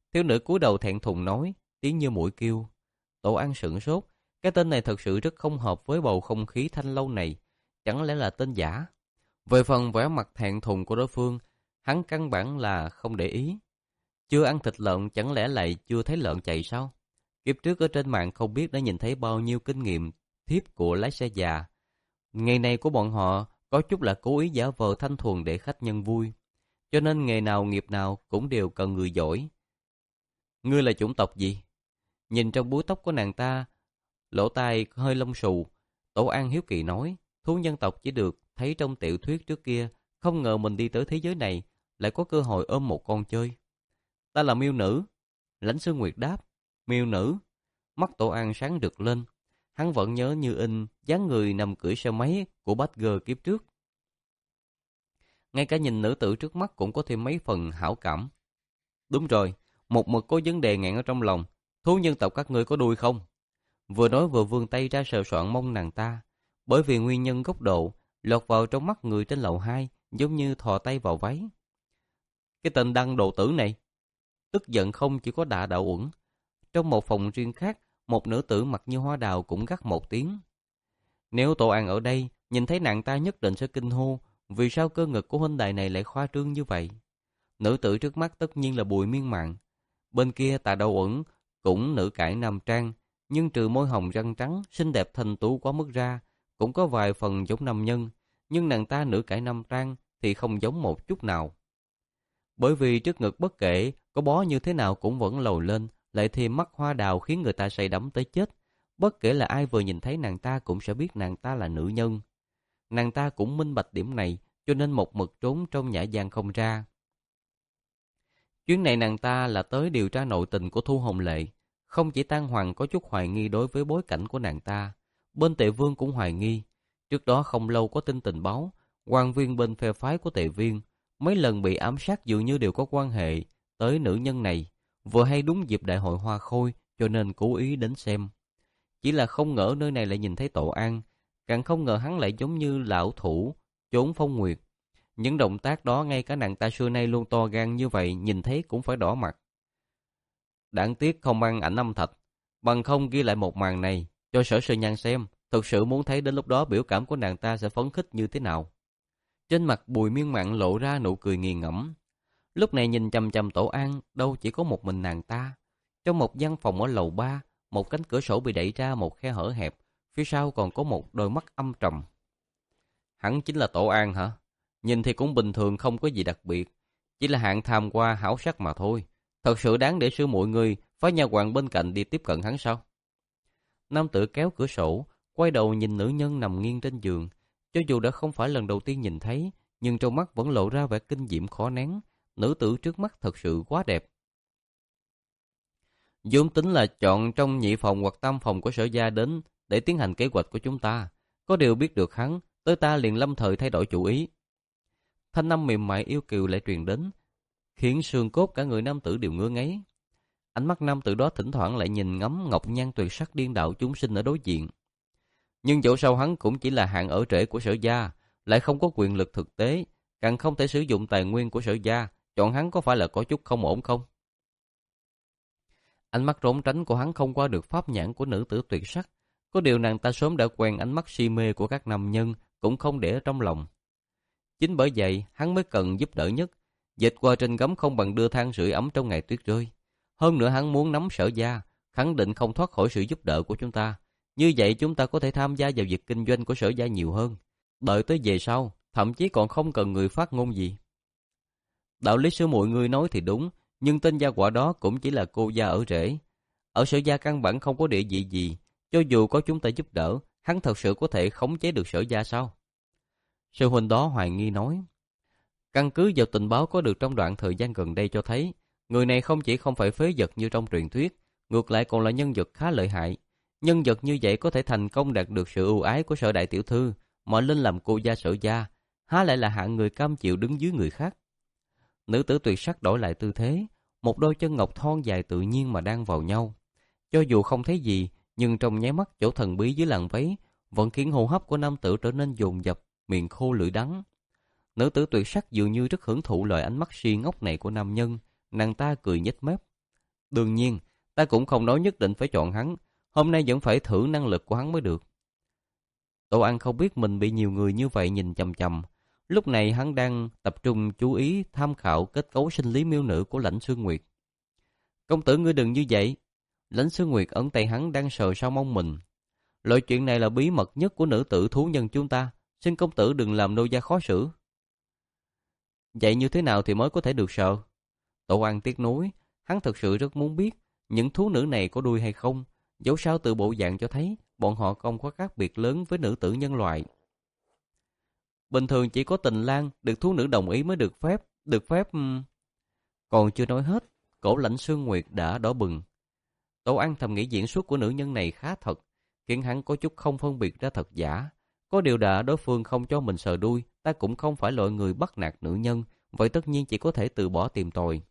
Thiếu nữ cúi đầu thẹn thùng nói, tiếng như muỗi kêu. Tổ An sửng sốt, cái tên này thật sự rất không hợp với bầu không khí thanh lâu này, chẳng lẽ là tên giả? Về phần vẻ mặt thẹn thùng của đối phương, hắn căn bản là không để ý. Chưa ăn thịt lợn chẳng lẽ lại chưa thấy lợn chạy sao? Kiếp trước ở trên mạng không biết đã nhìn thấy bao nhiêu kinh nghiệm thiếp của lái xe già. Ngày này của bọn họ có chút là cố ý giả vờ thanh thuần để khách nhân vui. Cho nên nghề nào nghiệp nào cũng đều cần người giỏi. Ngươi là chủng tộc gì? Nhìn trong búi tóc của nàng ta, lỗ tai hơi lông xù. Tổ An hiếu kỳ nói, thú nhân tộc chỉ được thấy trong tiểu thuyết trước kia, không ngờ mình đi tới thế giới này, lại có cơ hội ôm một con chơi. Ta là miêu nữ. Lãnh Sư Nguyệt đáp, miêu nữ. Mắt Tổ An sáng rực lên, hắn vẫn nhớ như in dáng người nằm cưỡi xe máy của Badger kiếp trước. Ngay cả nhìn nữ tử trước mắt cũng có thêm mấy phần hảo cảm. Đúng rồi, một mực có vấn đề ngạn ở trong lòng, thú nhân tộc các ngươi có đuôi không? Vừa nói vừa vươn tay ra sờ soạn mông nàng ta, bởi vì nguyên nhân góc độ, lọt vào trong mắt người trên lầu hai, giống như thò tay vào váy. Cái tên đăng đồ tử này, tức giận không chỉ có Đạ Đạo Uẩn. Trong một phòng riêng khác, một nữ tử mặt như hoa đào cũng gắt một tiếng. Nếu Tổ An ở đây, nhìn thấy nàng ta nhất định sẽ kinh hô, vì sao cơ ngực của huynh đài này lại khoa trương như vậy? Nữ tử trước mắt tất nhiên là Bùi Miên Mạn. Bên kia Tà Đạo Uẩn cũng nữ cải nam trang, nhưng trừ môi hồng răng trắng, xinh đẹp thanh tú quá mức ra, cũng có vài phần giống nam nhân, nhưng nàng ta nữ cải nam trang thì không giống một chút nào. Bởi vì trước ngực bất kể có bó như thế nào cũng vẫn lồi lên, lại thêm mắt hoa đào khiến người ta say đắm tới chết. Bất kể là ai vừa nhìn thấy nàng ta cũng sẽ biết nàng ta là nữ nhân. Nàng ta cũng minh bạch điểm này, cho nên một mực trốn trong nhã gian không ra. Chuyến này nàng ta là tới điều tra nội tình của Thu Hồng Lệ. Không chỉ Tang Hoàng có chút hoài nghi đối với bối cảnh của nàng ta, bên Tề Vương cũng hoài nghi. Trước đó không lâu có tin tình báo, quan viên bên phe phái của Tề Viên mấy lần bị ám sát dường như đều có quan hệ tới nữ nhân này. Vừa hay đúng dịp đại hội hoa khôi, cho nên cố ý đến xem. Chỉ là không ngờ nơi này lại nhìn thấy Tổ An, càng không ngờ hắn lại giống như lão thủ trốn phong nguyệt. Những động tác đó ngay cả nàng ta xưa nay luôn to gan như vậy, nhìn thấy cũng phải đỏ mặt. Đáng tiếc không ăn ảnh âm thạch, bằng không ghi lại một màn này cho Sở Sư Nhan xem, thực sự muốn thấy đến lúc đó biểu cảm của nàng ta sẽ phấn khích như thế nào. Trên mặt Bùi Miên Mạn lộ ra nụ cười nghiền ngẫm. Lúc này nhìn chằm chằm Tổ An, đâu chỉ có một mình nàng ta. Trong một gian phòng ở lầu ba, một cánh cửa sổ bị đẩy ra một khe hở hẹp, phía sau còn có một đôi mắt âm trầm. Hắn chính là Tổ An hả? Nhìn thì cũng bình thường, không có gì đặc biệt, chỉ là hạng tham qua hảo sắc mà thôi. Thật sự đáng để sư muội người phái nha hoàn bên cạnh đi tiếp cận hắn sao? Nam tử kéo cửa sổ, quay đầu nhìn nữ nhân nằm nghiêng trên giường. Cho dù đã không phải lần đầu tiên nhìn thấy, nhưng trong mắt vẫn lộ ra vẻ kinh diễm khó nén. Nữ tử trước mắt thật sự quá đẹp. vốn tính là chọn trong nhị phòng hoặc tam phòng của Sở gia đến để tiến hành kế hoạch của chúng ta. Có điều biết được hắn, tới ta liền lâm thời thay đổi chủ ý. Thanh âm mềm mại yêu kiều lại truyền đến, khiến xương cốt cả người nam tử đều ngứa ngáy. Ánh mắt nam tử đó thỉnh thoảng lại nhìn ngắm ngọc nhan tuyệt sắc điên đạo chúng sinh ở đối diện. Nhưng dẫu sao hắn cũng chỉ là hạng ở trễ của Sở gia, lại không có quyền lực thực tế, càng không thể sử dụng tài nguyên của Sở gia, chọn hắn có phải là có chút không ổn không? Ánh mắt rỗng tránh của hắn không qua được pháp nhãn của nữ tử tuyệt sắc, có điều nàng ta sớm đã quen ánh mắt si mê của các nam nhân, cũng không để ở trong lòng. Chính bởi vậy, hắn mới cần giúp đỡ nhất. Dịch qua trên gấm không bằng đưa than sưởi ấm trong ngày tuyết rơi. Hơn nữa hắn muốn nắm Sở gia, khẳng định không thoát khỏi sự giúp đỡ của chúng ta. Như vậy chúng ta có thể tham gia vào việc kinh doanh của Sở gia nhiều hơn. Đợi tới về sau, thậm chí còn không cần người phát ngôn gì. Đạo lý sư muội người nói thì đúng, nhưng tên gia quả đó cũng chỉ là cô gia ở rễ. Ở Sở gia căn bản không có địa vị gì, cho dù có chúng ta giúp đỡ, hắn thật sự có thể khống chế được Sở gia sao? Sư huynh đó hoài nghi nói. Căn cứ vào tình báo có được trong đoạn thời gian gần đây cho thấy, người này không chỉ không phải phế vật như trong truyền thuyết, ngược lại còn là nhân vật khá lợi hại. Nhân vật như vậy có thể thành công đạt được sự ưu ái của Sở đại tiểu thư, mà lên làm cô gia Sở gia, há lại là hạng người cam chịu đứng dưới người khác. Nữ tử tuyệt sắc đổi lại tư thế, một đôi chân ngọc thon dài tự nhiên mà đang vào nhau. Cho dù không thấy gì, nhưng trong nháy mắt chỗ thần bí dưới làn váy vẫn khiến hô hấp của nam tử trở nên dồn dập, miệng khô lưỡi đắng. Nữ tử tuyệt sắc dường như rất hưởng thụ loại ánh mắt si ngốc này của nam nhân, nàng ta cười nhếch mép. Đương nhiên, ta cũng không nói nhất định phải chọn hắn. Hôm nay vẫn phải thử năng lực của hắn mới được. Tổ An không biết mình bị nhiều người như vậy nhìn chằm chằm. Lúc này hắn đang tập trung chú ý tham khảo kết cấu sinh lý miêu nữ của Lãnh Sương Nguyệt. Công tử ngươi đừng như vậy. Lãnh Sương Nguyệt ấn tay hắn đang sờ sau mông mình. Loại chuyện này là bí mật nhất của nữ tử thú nhân chúng ta. Xin công tử đừng làm nô gia khó xử. Vậy như thế nào thì mới có thể được sờ? Tổ An tiếc nuối. Hắn thật sự rất muốn biết những thú nữ này có đuôi hay không. Dẫu sao từ bộ dạng cho thấy bọn họ không có khác biệt lớn với nữ tử nhân loại. Bình thường chỉ có Tình Lang được thú nữ đồng ý mới được phép. Được phép... Còn chưa nói hết, cổ Lãnh Sương Nguyệt đã đỏ bừng. Tổ An thầm nghĩ diễn xuất của nữ nhân này khá thật, khiến hắn có chút không phân biệt ra thật giả. Có điều đã đối phương không cho mình sờ đuôi, ta cũng không phải loại người bắt nạt nữ nhân, vậy tất nhiên chỉ có thể từ bỏ tìm tòi.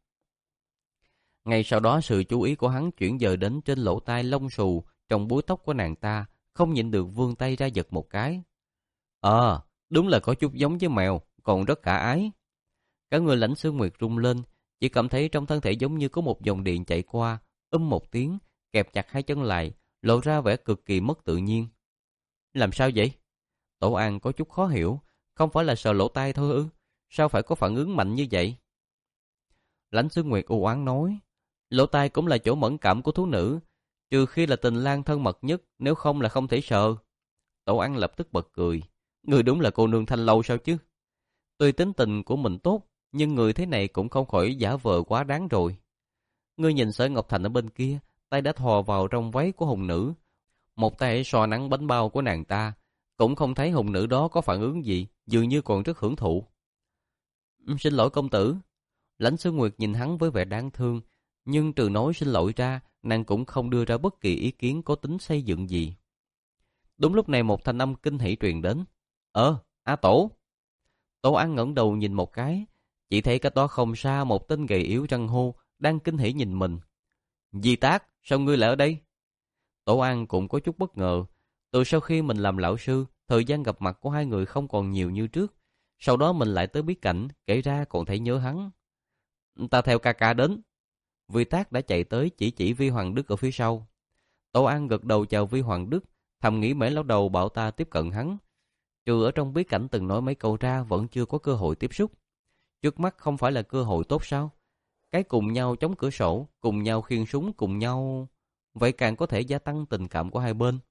Ngay sau đó sự chú ý của hắn chuyển dời đến trên lỗ tai lông xù trong búi tóc của nàng ta, không nhịn được vươn tay ra giật một cái. Ờ, đúng là có chút giống với mèo, còn rất khả ái. Cả người Lãnh Sương Nguyệt rung lên, chỉ cảm thấy trong thân thể giống như có một dòng điện chạy qua, um một tiếng, kẹp chặt hai chân lại, lộ ra vẻ cực kỳ mất tự nhiên. Làm sao vậy? Tổ An có chút khó hiểu, không phải là sờ lỗ tai thôi ư? Sao phải có phản ứng mạnh như vậy? Lãnh Sương Nguyệt u oán nói, lỗ tai cũng là chỗ mẫn cảm của thú nữ, trừ khi là Tình Lang thân mật nhất, nếu không là không thể sờ. Tổ An lập tức bật cười, người đúng là cô nương Thanh Lâu sao chứ? Tuy tính tình của mình tốt, nhưng người thế này cũng không khỏi giả vờ quá đáng rồi. Ngươi nhìn Sở Ngọc Thành ở bên kia, tay đã thò vào trong váy của hùng nữ, một tay xoa nắng bánh bao của nàng ta, cũng không thấy hùng nữ đó có phản ứng gì, dường như còn rất hưởng thụ. Xin lỗi công tử. Lãnh Sương Nguyệt nhìn hắn với vẻ đáng thương, nhưng trừ nói xin lỗi ra, nàng cũng không đưa ra bất kỳ ý kiến có tính xây dựng gì. Đúng lúc này một thanh âm kinh hỉ truyền đến. Ờ, A Tổ. Tổ An ngẩng đầu nhìn một cái, chỉ thấy cách đó không xa một tên gầy yếu răng hô đang kinh hỉ nhìn mình. Di Tác, sao ngươi lại ở đây? Tổ An cũng có chút bất ngờ. Từ sau khi mình làm lão sư, thời gian gặp mặt của hai người không còn nhiều như trước. Sau đó mình lại tới bí cảnh, kể ra còn thấy nhớ hắn. Ta theo ca ca đến. Vi Tác đã chạy tới chỉ chỉ Vi Hoàng Đức ở phía sau. Tổ An gật đầu chào Vi Hoàng Đức, thầm nghĩ mễ lão đầu bảo ta tiếp cận hắn. Trừ ở trong bí cảnh từng nói mấy câu ra vẫn chưa có cơ hội tiếp xúc. Trước mắt không phải là cơ hội tốt sao? Cái cùng nhau chống cửa sổ, cùng nhau khiêng súng, cùng nhau... Vậy càng có thể gia tăng tình cảm của hai bên.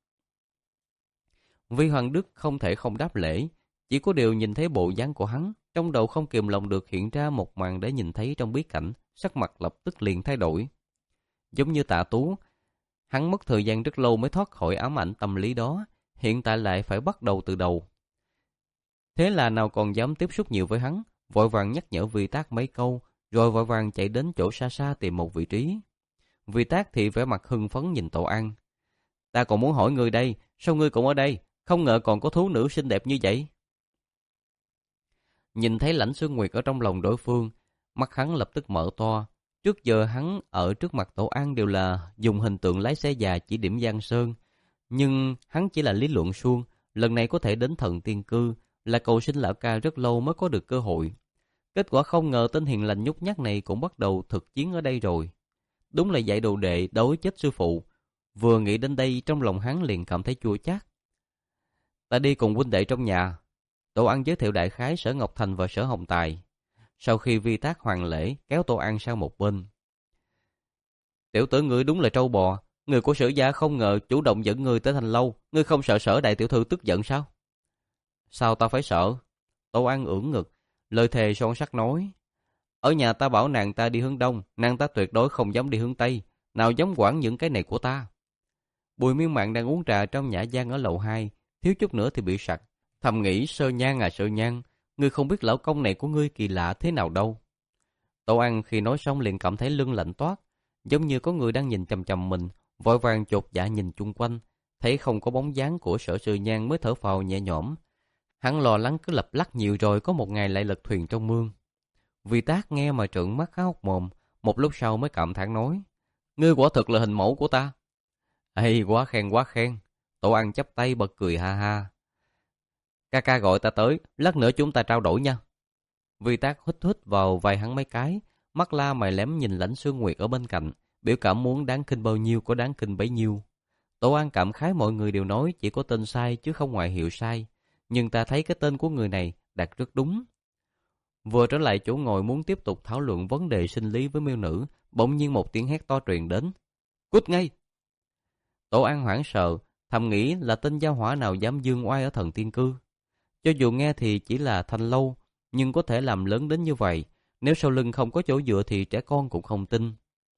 Vi Hoàng Đức không thể không đáp lễ, chỉ có điều nhìn thấy bộ dáng của hắn, trong đầu không kìm lòng được hiện ra một màn để nhìn thấy trong bí cảnh, sắc mặt lập tức liền thay đổi. Giống như Tạ Tú, hắn mất thời gian rất lâu mới thoát khỏi ám ảnh tâm lý đó, hiện tại lại phải bắt đầu từ đầu. Thế là nào còn dám tiếp xúc nhiều với hắn, vội vàng nhắc nhở Vi Tác mấy câu, rồi vội vàng chạy đến chỗ xa xa tìm một vị trí. Vi Tác thì vẻ mặt hưng phấn nhìn Tổ An. Ta còn muốn hỏi ngươi đây, sao ngươi cũng ở đây, không ngờ còn có thú nữ xinh đẹp như vậy. Nhìn thấy Lãnh Sương Nguyệt ở trong lòng đối phương, mắt hắn lập tức mở to. Trước giờ hắn ở trước mặt Tổ An đều là dùng hình tượng lái xe già chỉ điểm Giang Sơn, nhưng hắn chỉ là lý luận suông, lần này có thể đến Thần Tiên Cư, là cầu xin lão ca rất lâu mới có được cơ hội. Kết quả không ngờ tên hiền lành nhút nhát này cũng bắt đầu thực chiến ở đây rồi. Đúng là dạy đồ đệ đối chết sư phụ. Vừa nghĩ đến đây trong lòng hắn liền cảm thấy chua chát. Ta đi cùng huynh đệ trong nhà. Tổ An giới thiệu đại khái Sở Ngọc Thành và Sở Hồng Tài. Sau khi Vi Tác hoàn lễ, kéo Tổ An sang một bên. Tiểu tử ngươi đúng là trâu bò. Người của Sở gia không ngờ chủ động dẫn ngươi tới Thành Lâu. Ngươi không sợ Sở đại tiểu thư tức giận sao? Sao ta phải sợ? Tổ An ưỡn ngực, lời thề son sắt nói. Ở nhà ta bảo nàng ta đi hướng đông, nàng ta tuyệt đối không dám đi hướng tây, nào dám quản những cái này của ta. Bùi Miên Mạn đang uống trà trong nhã gian ở lầu hai, thiếu chút nữa thì bị sặc. Thầm nghĩ Sơ Nhan à Sơ Nhan, ngươi không biết lão công này của ngươi kỳ lạ thế nào đâu. Tổ An khi nói xong liền cảm thấy lưng lạnh toát, giống như có người đang nhìn chằm chằm mình, vội vàng chột dạ nhìn chung quanh, thấy không có bóng dáng của Sở Sơ Nhan mới thở phào nhẹ nhõm. Hắn lo lắng cứ lập lắc nhiều rồi có một ngày lại lật thuyền trong mương. Vi Tác nghe mà trợn mắt há hốc mồm, một lúc sau mới cảm thán nói: ngươi quả thực là hình mẫu của ta. Ê, quá khen quá khen. Tổ An chắp tay bật cười ha ha. Ca ca gọi ta tới, lát nữa chúng ta trao đổi nha. Vi Tác hít hít vào vai hắn mấy cái, mắt la mày lém nhìn Lãnh Sương Nguyệt ở bên cạnh, biểu cảm muốn đáng khinh bao nhiêu có đáng khinh bấy nhiêu. Tổ An cảm khái mọi người đều nói chỉ có tên sai chứ không ngoại hiệu sai, nhưng ta thấy cái tên của người này đặt rất đúng. Vừa trở lại chỗ ngồi muốn tiếp tục thảo luận vấn đề sinh lý với miêu nữ, bỗng nhiên một tiếng hét to truyền đến. Cút ngay! Tổ An hoảng sợ, thầm nghĩ là tên gia hỏa nào dám dương oai ở Thần Tiên Cư. Cho dù nghe thì chỉ là Thanh Lâu, nhưng có thể làm lớn đến như vậy, nếu sau lưng không có chỗ dựa thì trẻ con cũng không tin.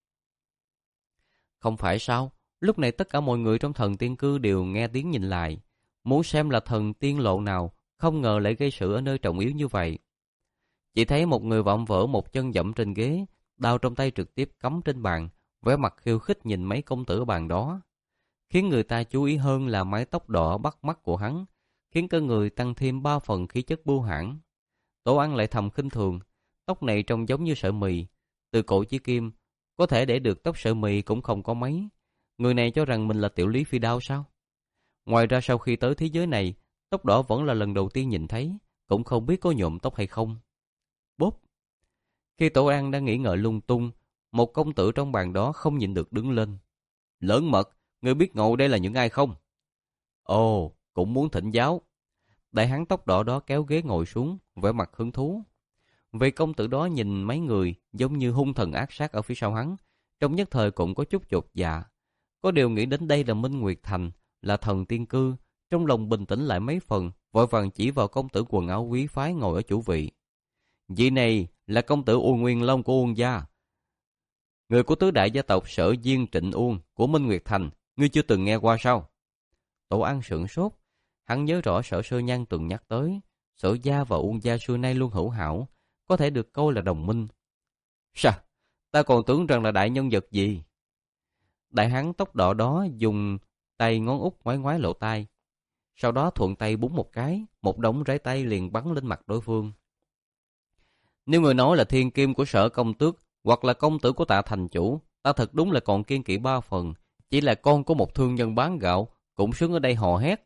Không phải sao, lúc này tất cả mọi người trong Thần Tiên Cư đều nghe tiếng nhìn lại, muốn xem là thần tiên lộ nào, không ngờ lại gây sự ở nơi trọng yếu như vậy. Chỉ thấy một người vọng vỡ một chân dẫm trên ghế, đao trong tay trực tiếp cắm trên bàn, vẻ mặt khiêu khích nhìn mấy công tử ở bàn đó. Khiến người ta chú ý hơn là mái tóc đỏ bắt mắt của hắn, khiến cơ người tăng thêm ba phần khí chất bưu hãn. Tổ An lại thầm khinh thường, tóc này trông giống như sợi mì, từ cổ chí kim, có thể để được tóc sợi mì cũng không có mấy. Người này cho rằng mình là Tiểu Lý Phi Đao sao? Ngoài ra sau khi tới thế giới này, tóc đỏ vẫn là lần đầu tiên nhìn thấy, cũng không biết có nhuộm tóc hay không. Bốp! Khi Tổ An đang nghĩ ngợi lung tung, một công tử trong bàn đó không nhịn được đứng lên. Lớn mật, ngươi biết ngồi đây là những ai không? Ồ, cũng muốn thỉnh giáo. Đại hán tóc đỏ đó kéo ghế ngồi xuống, vẻ mặt hứng thú. Vị công tử đó nhìn mấy người giống như hung thần ác sát ở phía sau hắn, trong nhất thời cũng có chút chột dạ. Có điều nghĩ đến đây là Minh Nguyệt Thành, là Thần Tiên Cư, trong lòng bình tĩnh lại mấy phần, vội vàng chỉ vào công tử quần áo quý phái ngồi ở chủ vị. Vị này là công tử Uông Nguyên Long của Uông gia, người của tứ đại gia tộc Sở Diên Trịnh Uông của Minh Nguyệt Thành, ngươi chưa từng nghe qua sao? Tổ An sửng sốt, hắn nhớ rõ Sở Sơ Nhan từng nhắc tới, Sở gia và Uông gia xưa nay luôn hữu hảo, có thể được coi là đồng minh. Sao? Ta còn tưởng rằng là đại nhân vật gì? Đại hán tóc đỏ đó dùng tay ngón út ngoái ngoái lỗ tai, sau đó thuận tay búng một cái, một đống rái tay liền bắn lên mặt đối phương. Nếu người nói là thiên kim của Sở công tước hoặc là công tử của Tạ thành chủ, ta thật đúng là còn kiên kỵ ba phần. Chỉ là con của một thương nhân bán gạo, cũng xứng ở đây hò hét.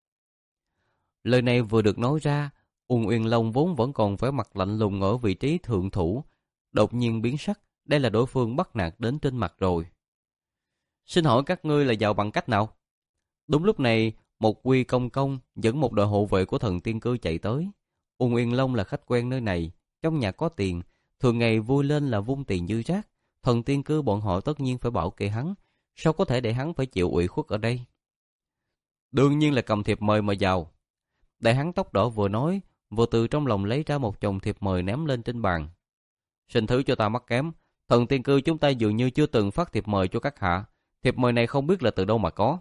Lời này vừa được nói ra, Uông Uyên Long vốn vẫn còn vẻ mặt lạnh lùng ở vị trí thượng thủ, đột nhiên biến sắc. Đây là đối phương bắt nạt đến trên mặt rồi. Xin hỏi các ngươi là giàu bằng cách nào? Đúng lúc này, một quy công công dẫn một đội hộ vệ của Thần Tiên Cư chạy tới. Uông Uyên Long là khách quen nơi này, trong nhà có tiền, thường ngày vui lên là vung tiền như rác. Thần Tiên Cư bọn họ tất nhiên phải bảo kê hắn, sao có thể để hắn phải chịu ủy khuất ở đây? Đương nhiên là cầm thiệp mời mà giàu. Đại hán tóc đỏ vừa nói, vừa từ trong lòng lấy ra một chồng thiệp mời ném lên trên bàn. Xin thứ cho ta mắc kém, Thần Tiên Cư chúng ta dường như chưa từng phát thiệp mời cho các hạ. Thiệp mời này không biết là từ đâu mà có.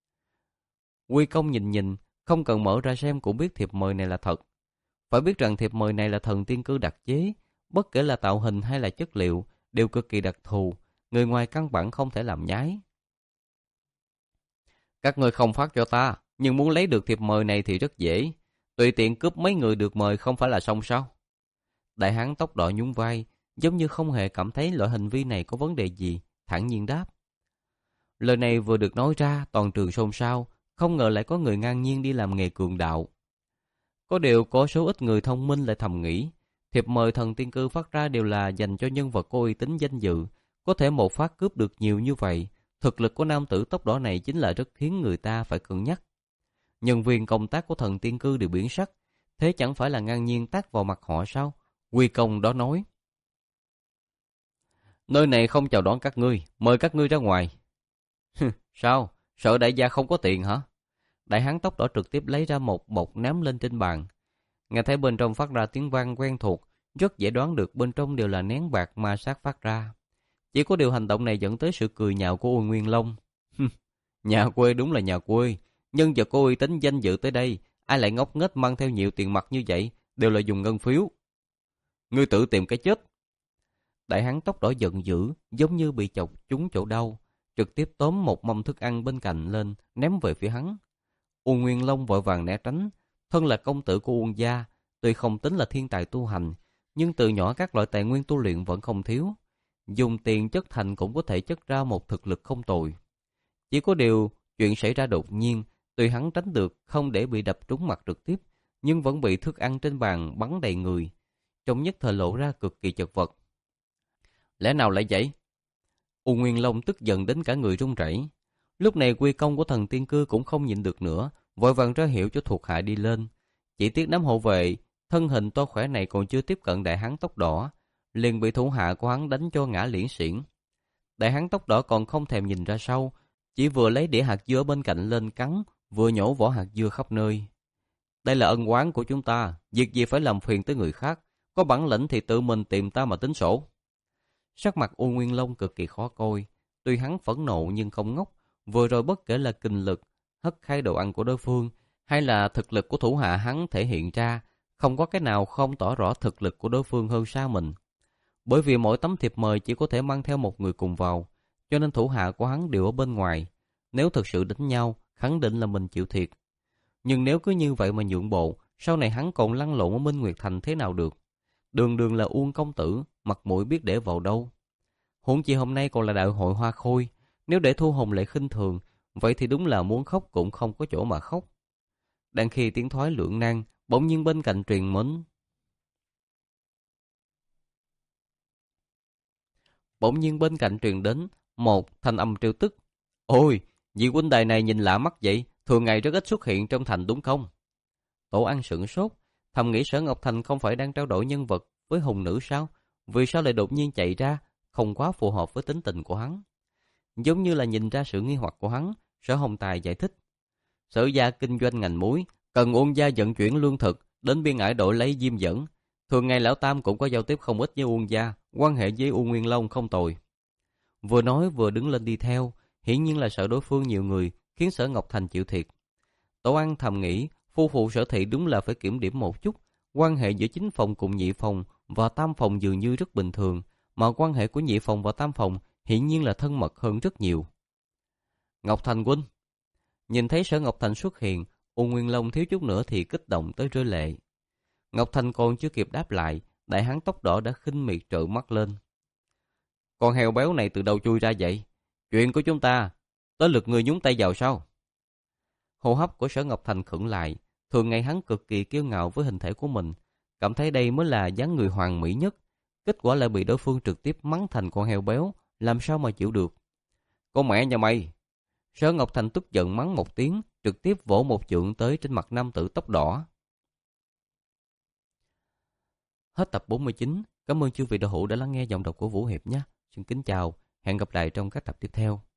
Quy công nhìn nhìn, không cần mở ra xem cũng biết thiệp mời này là thật. Phải biết rằng thiệp mời này là Thần Tiên Cư đặc chế, bất kể là tạo hình hay là chất liệu, đều cực kỳ đặc thù, người ngoài căn bản không thể làm nhái. Các ngươi không phát cho ta, nhưng muốn lấy được thiệp mời này thì rất dễ. Tùy tiện cướp mấy người được mời không phải là xong sao? Đại hán tóc đỏ nhún vai, giống như không hề cảm thấy loại hành vi này có vấn đề gì, thản nhiên đáp. Lời này vừa được nói ra, toàn trường xôn xao, không ngờ lại có người ngang nhiên đi làm nghề cường đạo. Có điều có số ít người thông minh lại thầm nghĩ, thiệp mời Thần Tiên Cư phát ra đều là dành cho nhân vật có uy tín danh dự, có thể một phát cướp được nhiều như vậy, thực lực của nam tử tóc đỏ này chính là rất khiến người ta phải cân nhắc. Nhân viên công tác của Thần Tiên Cư đều biến sắc, thế chẳng phải là ngang nhiên tát vào mặt họ sao? Quy công đó nói. Nơi này không chào đón các ngươi, mời các ngươi ra ngoài. Sao? Sợ đại gia không có tiền hả? Đại hán tóc đỏ trực tiếp lấy ra một bọc ném lên trên bàn. Nghe thấy bên trong phát ra tiếng vang quen thuộc, rất dễ đoán được bên trong đều là nén bạc ma sát phát ra. Chỉ có điều hành động này dẫn tới sự cười nhạo của Uông Nguyên Long. Nhà quê đúng là nhà quê, nhân vật có uy tín danh dự tới đây, ai lại ngốc nghếch mang theo nhiều tiền mặt như vậy, đều là dùng ngân phiếu. Ngươi tự tìm cái chết. Đại hán tóc đỏ giận dữ, giống như bị chọc trúng chỗ đau, trực tiếp tóm một mâm thức ăn bên cạnh lên, ném về phía hắn. Uông Nguyên Long vội vàng né tránh. Thân là công tử của Uông gia, tuy không tính là thiên tài tu hành, nhưng từ nhỏ các loại tài nguyên tu luyện vẫn không thiếu. Dùng tiền chất thành cũng có thể chất ra một thực lực không tồi. Chỉ có điều, chuyện xảy ra đột nhiên, tuy hắn tránh được không để bị đập trúng mặt trực tiếp, nhưng vẫn bị thức ăn trên bàn bắn đầy người. Trong nhất thời lộ ra cực kỳ chật vật. Lẽ nào lại vậy? U Nguyên Long tức giận đến cả người run rẩy. Lúc này quy công của thần tiên cư cũng không nhịn được nữa, vội vàng ra hiệu cho thuộc hạ đi lên. Chỉ tiếc đám hộ vệ thân hình to khỏe này còn chưa tiếp cận đại hán tóc đỏ, liền bị thủ hạ của hắn đánh cho ngã liễn xiển. Đại hán tóc đỏ còn không thèm nhìn ra sau, chỉ vừa lấy đĩa hạt dưa bên cạnh lên cắn, vừa nhổ vỏ hạt dưa khắp nơi. Đây là ân oán của chúng ta, việc gì phải làm phiền tới người khác, có bản lĩnh thì tự mình tìm ta mà tính sổ. Sắc mặt U Nguyên Long cực kỳ khó coi, tuy hắn phẫn nộ nhưng không ngốc, vừa rồi bất kể là kình lực, hất khai đồ ăn của đối phương, hay là thực lực của thủ hạ hắn thể hiện ra, không có cái nào không tỏ rõ thực lực của đối phương hơn xa mình. Bởi vì mỗi tấm thiệp mời chỉ có thể mang theo một người cùng vào, cho nên thủ hạ của hắn đều ở bên ngoài. Nếu thực sự đánh nhau, khẳng định là mình chịu thiệt. Nhưng nếu cứ như vậy mà nhượng bộ, sau này hắn còn lăn lộn ở Minh Nguyệt Thành thế nào được? Đường đường là Uông công tử, mặt mũi biết để vào đâu. Huống chi hôm nay còn là đại hội hoa khôi, nếu để Thu Hồng lại khinh thường, vậy thì đúng là muốn khóc cũng không có chỗ mà khóc. Đang khi tiếng thoái lưỡng nan, bỗng nhiên bên cạnh truyền mến. Bỗng nhiên bên cạnh truyền đến một thanh âm trêu tức. Ôi, vị huynh đài này nhìn lạ mắt vậy, thường ngày rất ít xuất hiện trong thành đúng không? Tổ An sửng sốt, thầm nghĩ Sở Ngọc Thành không phải đang trao đổi nhân vật với hùng nữ sao? Vì sao lại đột nhiên chạy ra, không quá phù hợp với tính tình của hắn. Giống như là nhìn ra sự nghi hoặc của hắn, Sở Hồng Tài giải thích. Sở gia kinh doanh ngành muối, cần Uông gia vận chuyển lương thực đến biên ải đội lấy diêm dẫn. Thường ngày lão Tam cũng có giao tiếp không ít với Uông gia, quan hệ với U Nguyên Long không tồi. Vừa nói vừa đứng lên đi theo, hiển nhiên là sợ đối phương nhiều người, khiến Sở Ngọc Thành chịu thiệt. Tổ An thầm nghĩ, phu phụ Sở thị đúng là phải kiểm điểm một chút. Quan hệ giữa chính phòng cùng nhị phòng và tam phòng dường như rất bình thường, mà quan hệ của nhị phòng và tam phòng hiển nhiên là thân mật hơn rất nhiều. Ngọc Thành huynh. Nhìn thấy Sở Ngọc Thành xuất hiện, U Nguyên Long thiếu chút nữa thì kích động tới rơi lệ. Ngọc Thành còn chưa kịp đáp lại, đại hán tóc đỏ đã khinh miệt trợn mắt lên. Con heo béo này từ đâu chui ra vậy? Chuyện của chúng ta, tới lượt người nhúng tay vào sao? Hô hấp của Sở Ngọc Thành khựng lại, thường ngày hắn cực kỳ kiêu ngạo với hình thể của mình, cảm thấy đây mới là dáng người hoàn mỹ nhất. Kết quả lại bị đối phương trực tiếp mắng thành con heo béo, làm sao mà chịu được? Con mẹ nhà mày! Sở Ngọc Thành tức giận mắng một tiếng, trực tiếp vỗ một chưởng tới trên mặt nam tử tóc đỏ. Hết tập bốn mươi chín. Cảm ơn chư vị đạo hữu đã lắng nghe giọng đọc của Vũ Hiệp nhé. Xin kính chào, hẹn gặp lại trong các tập tiếp theo.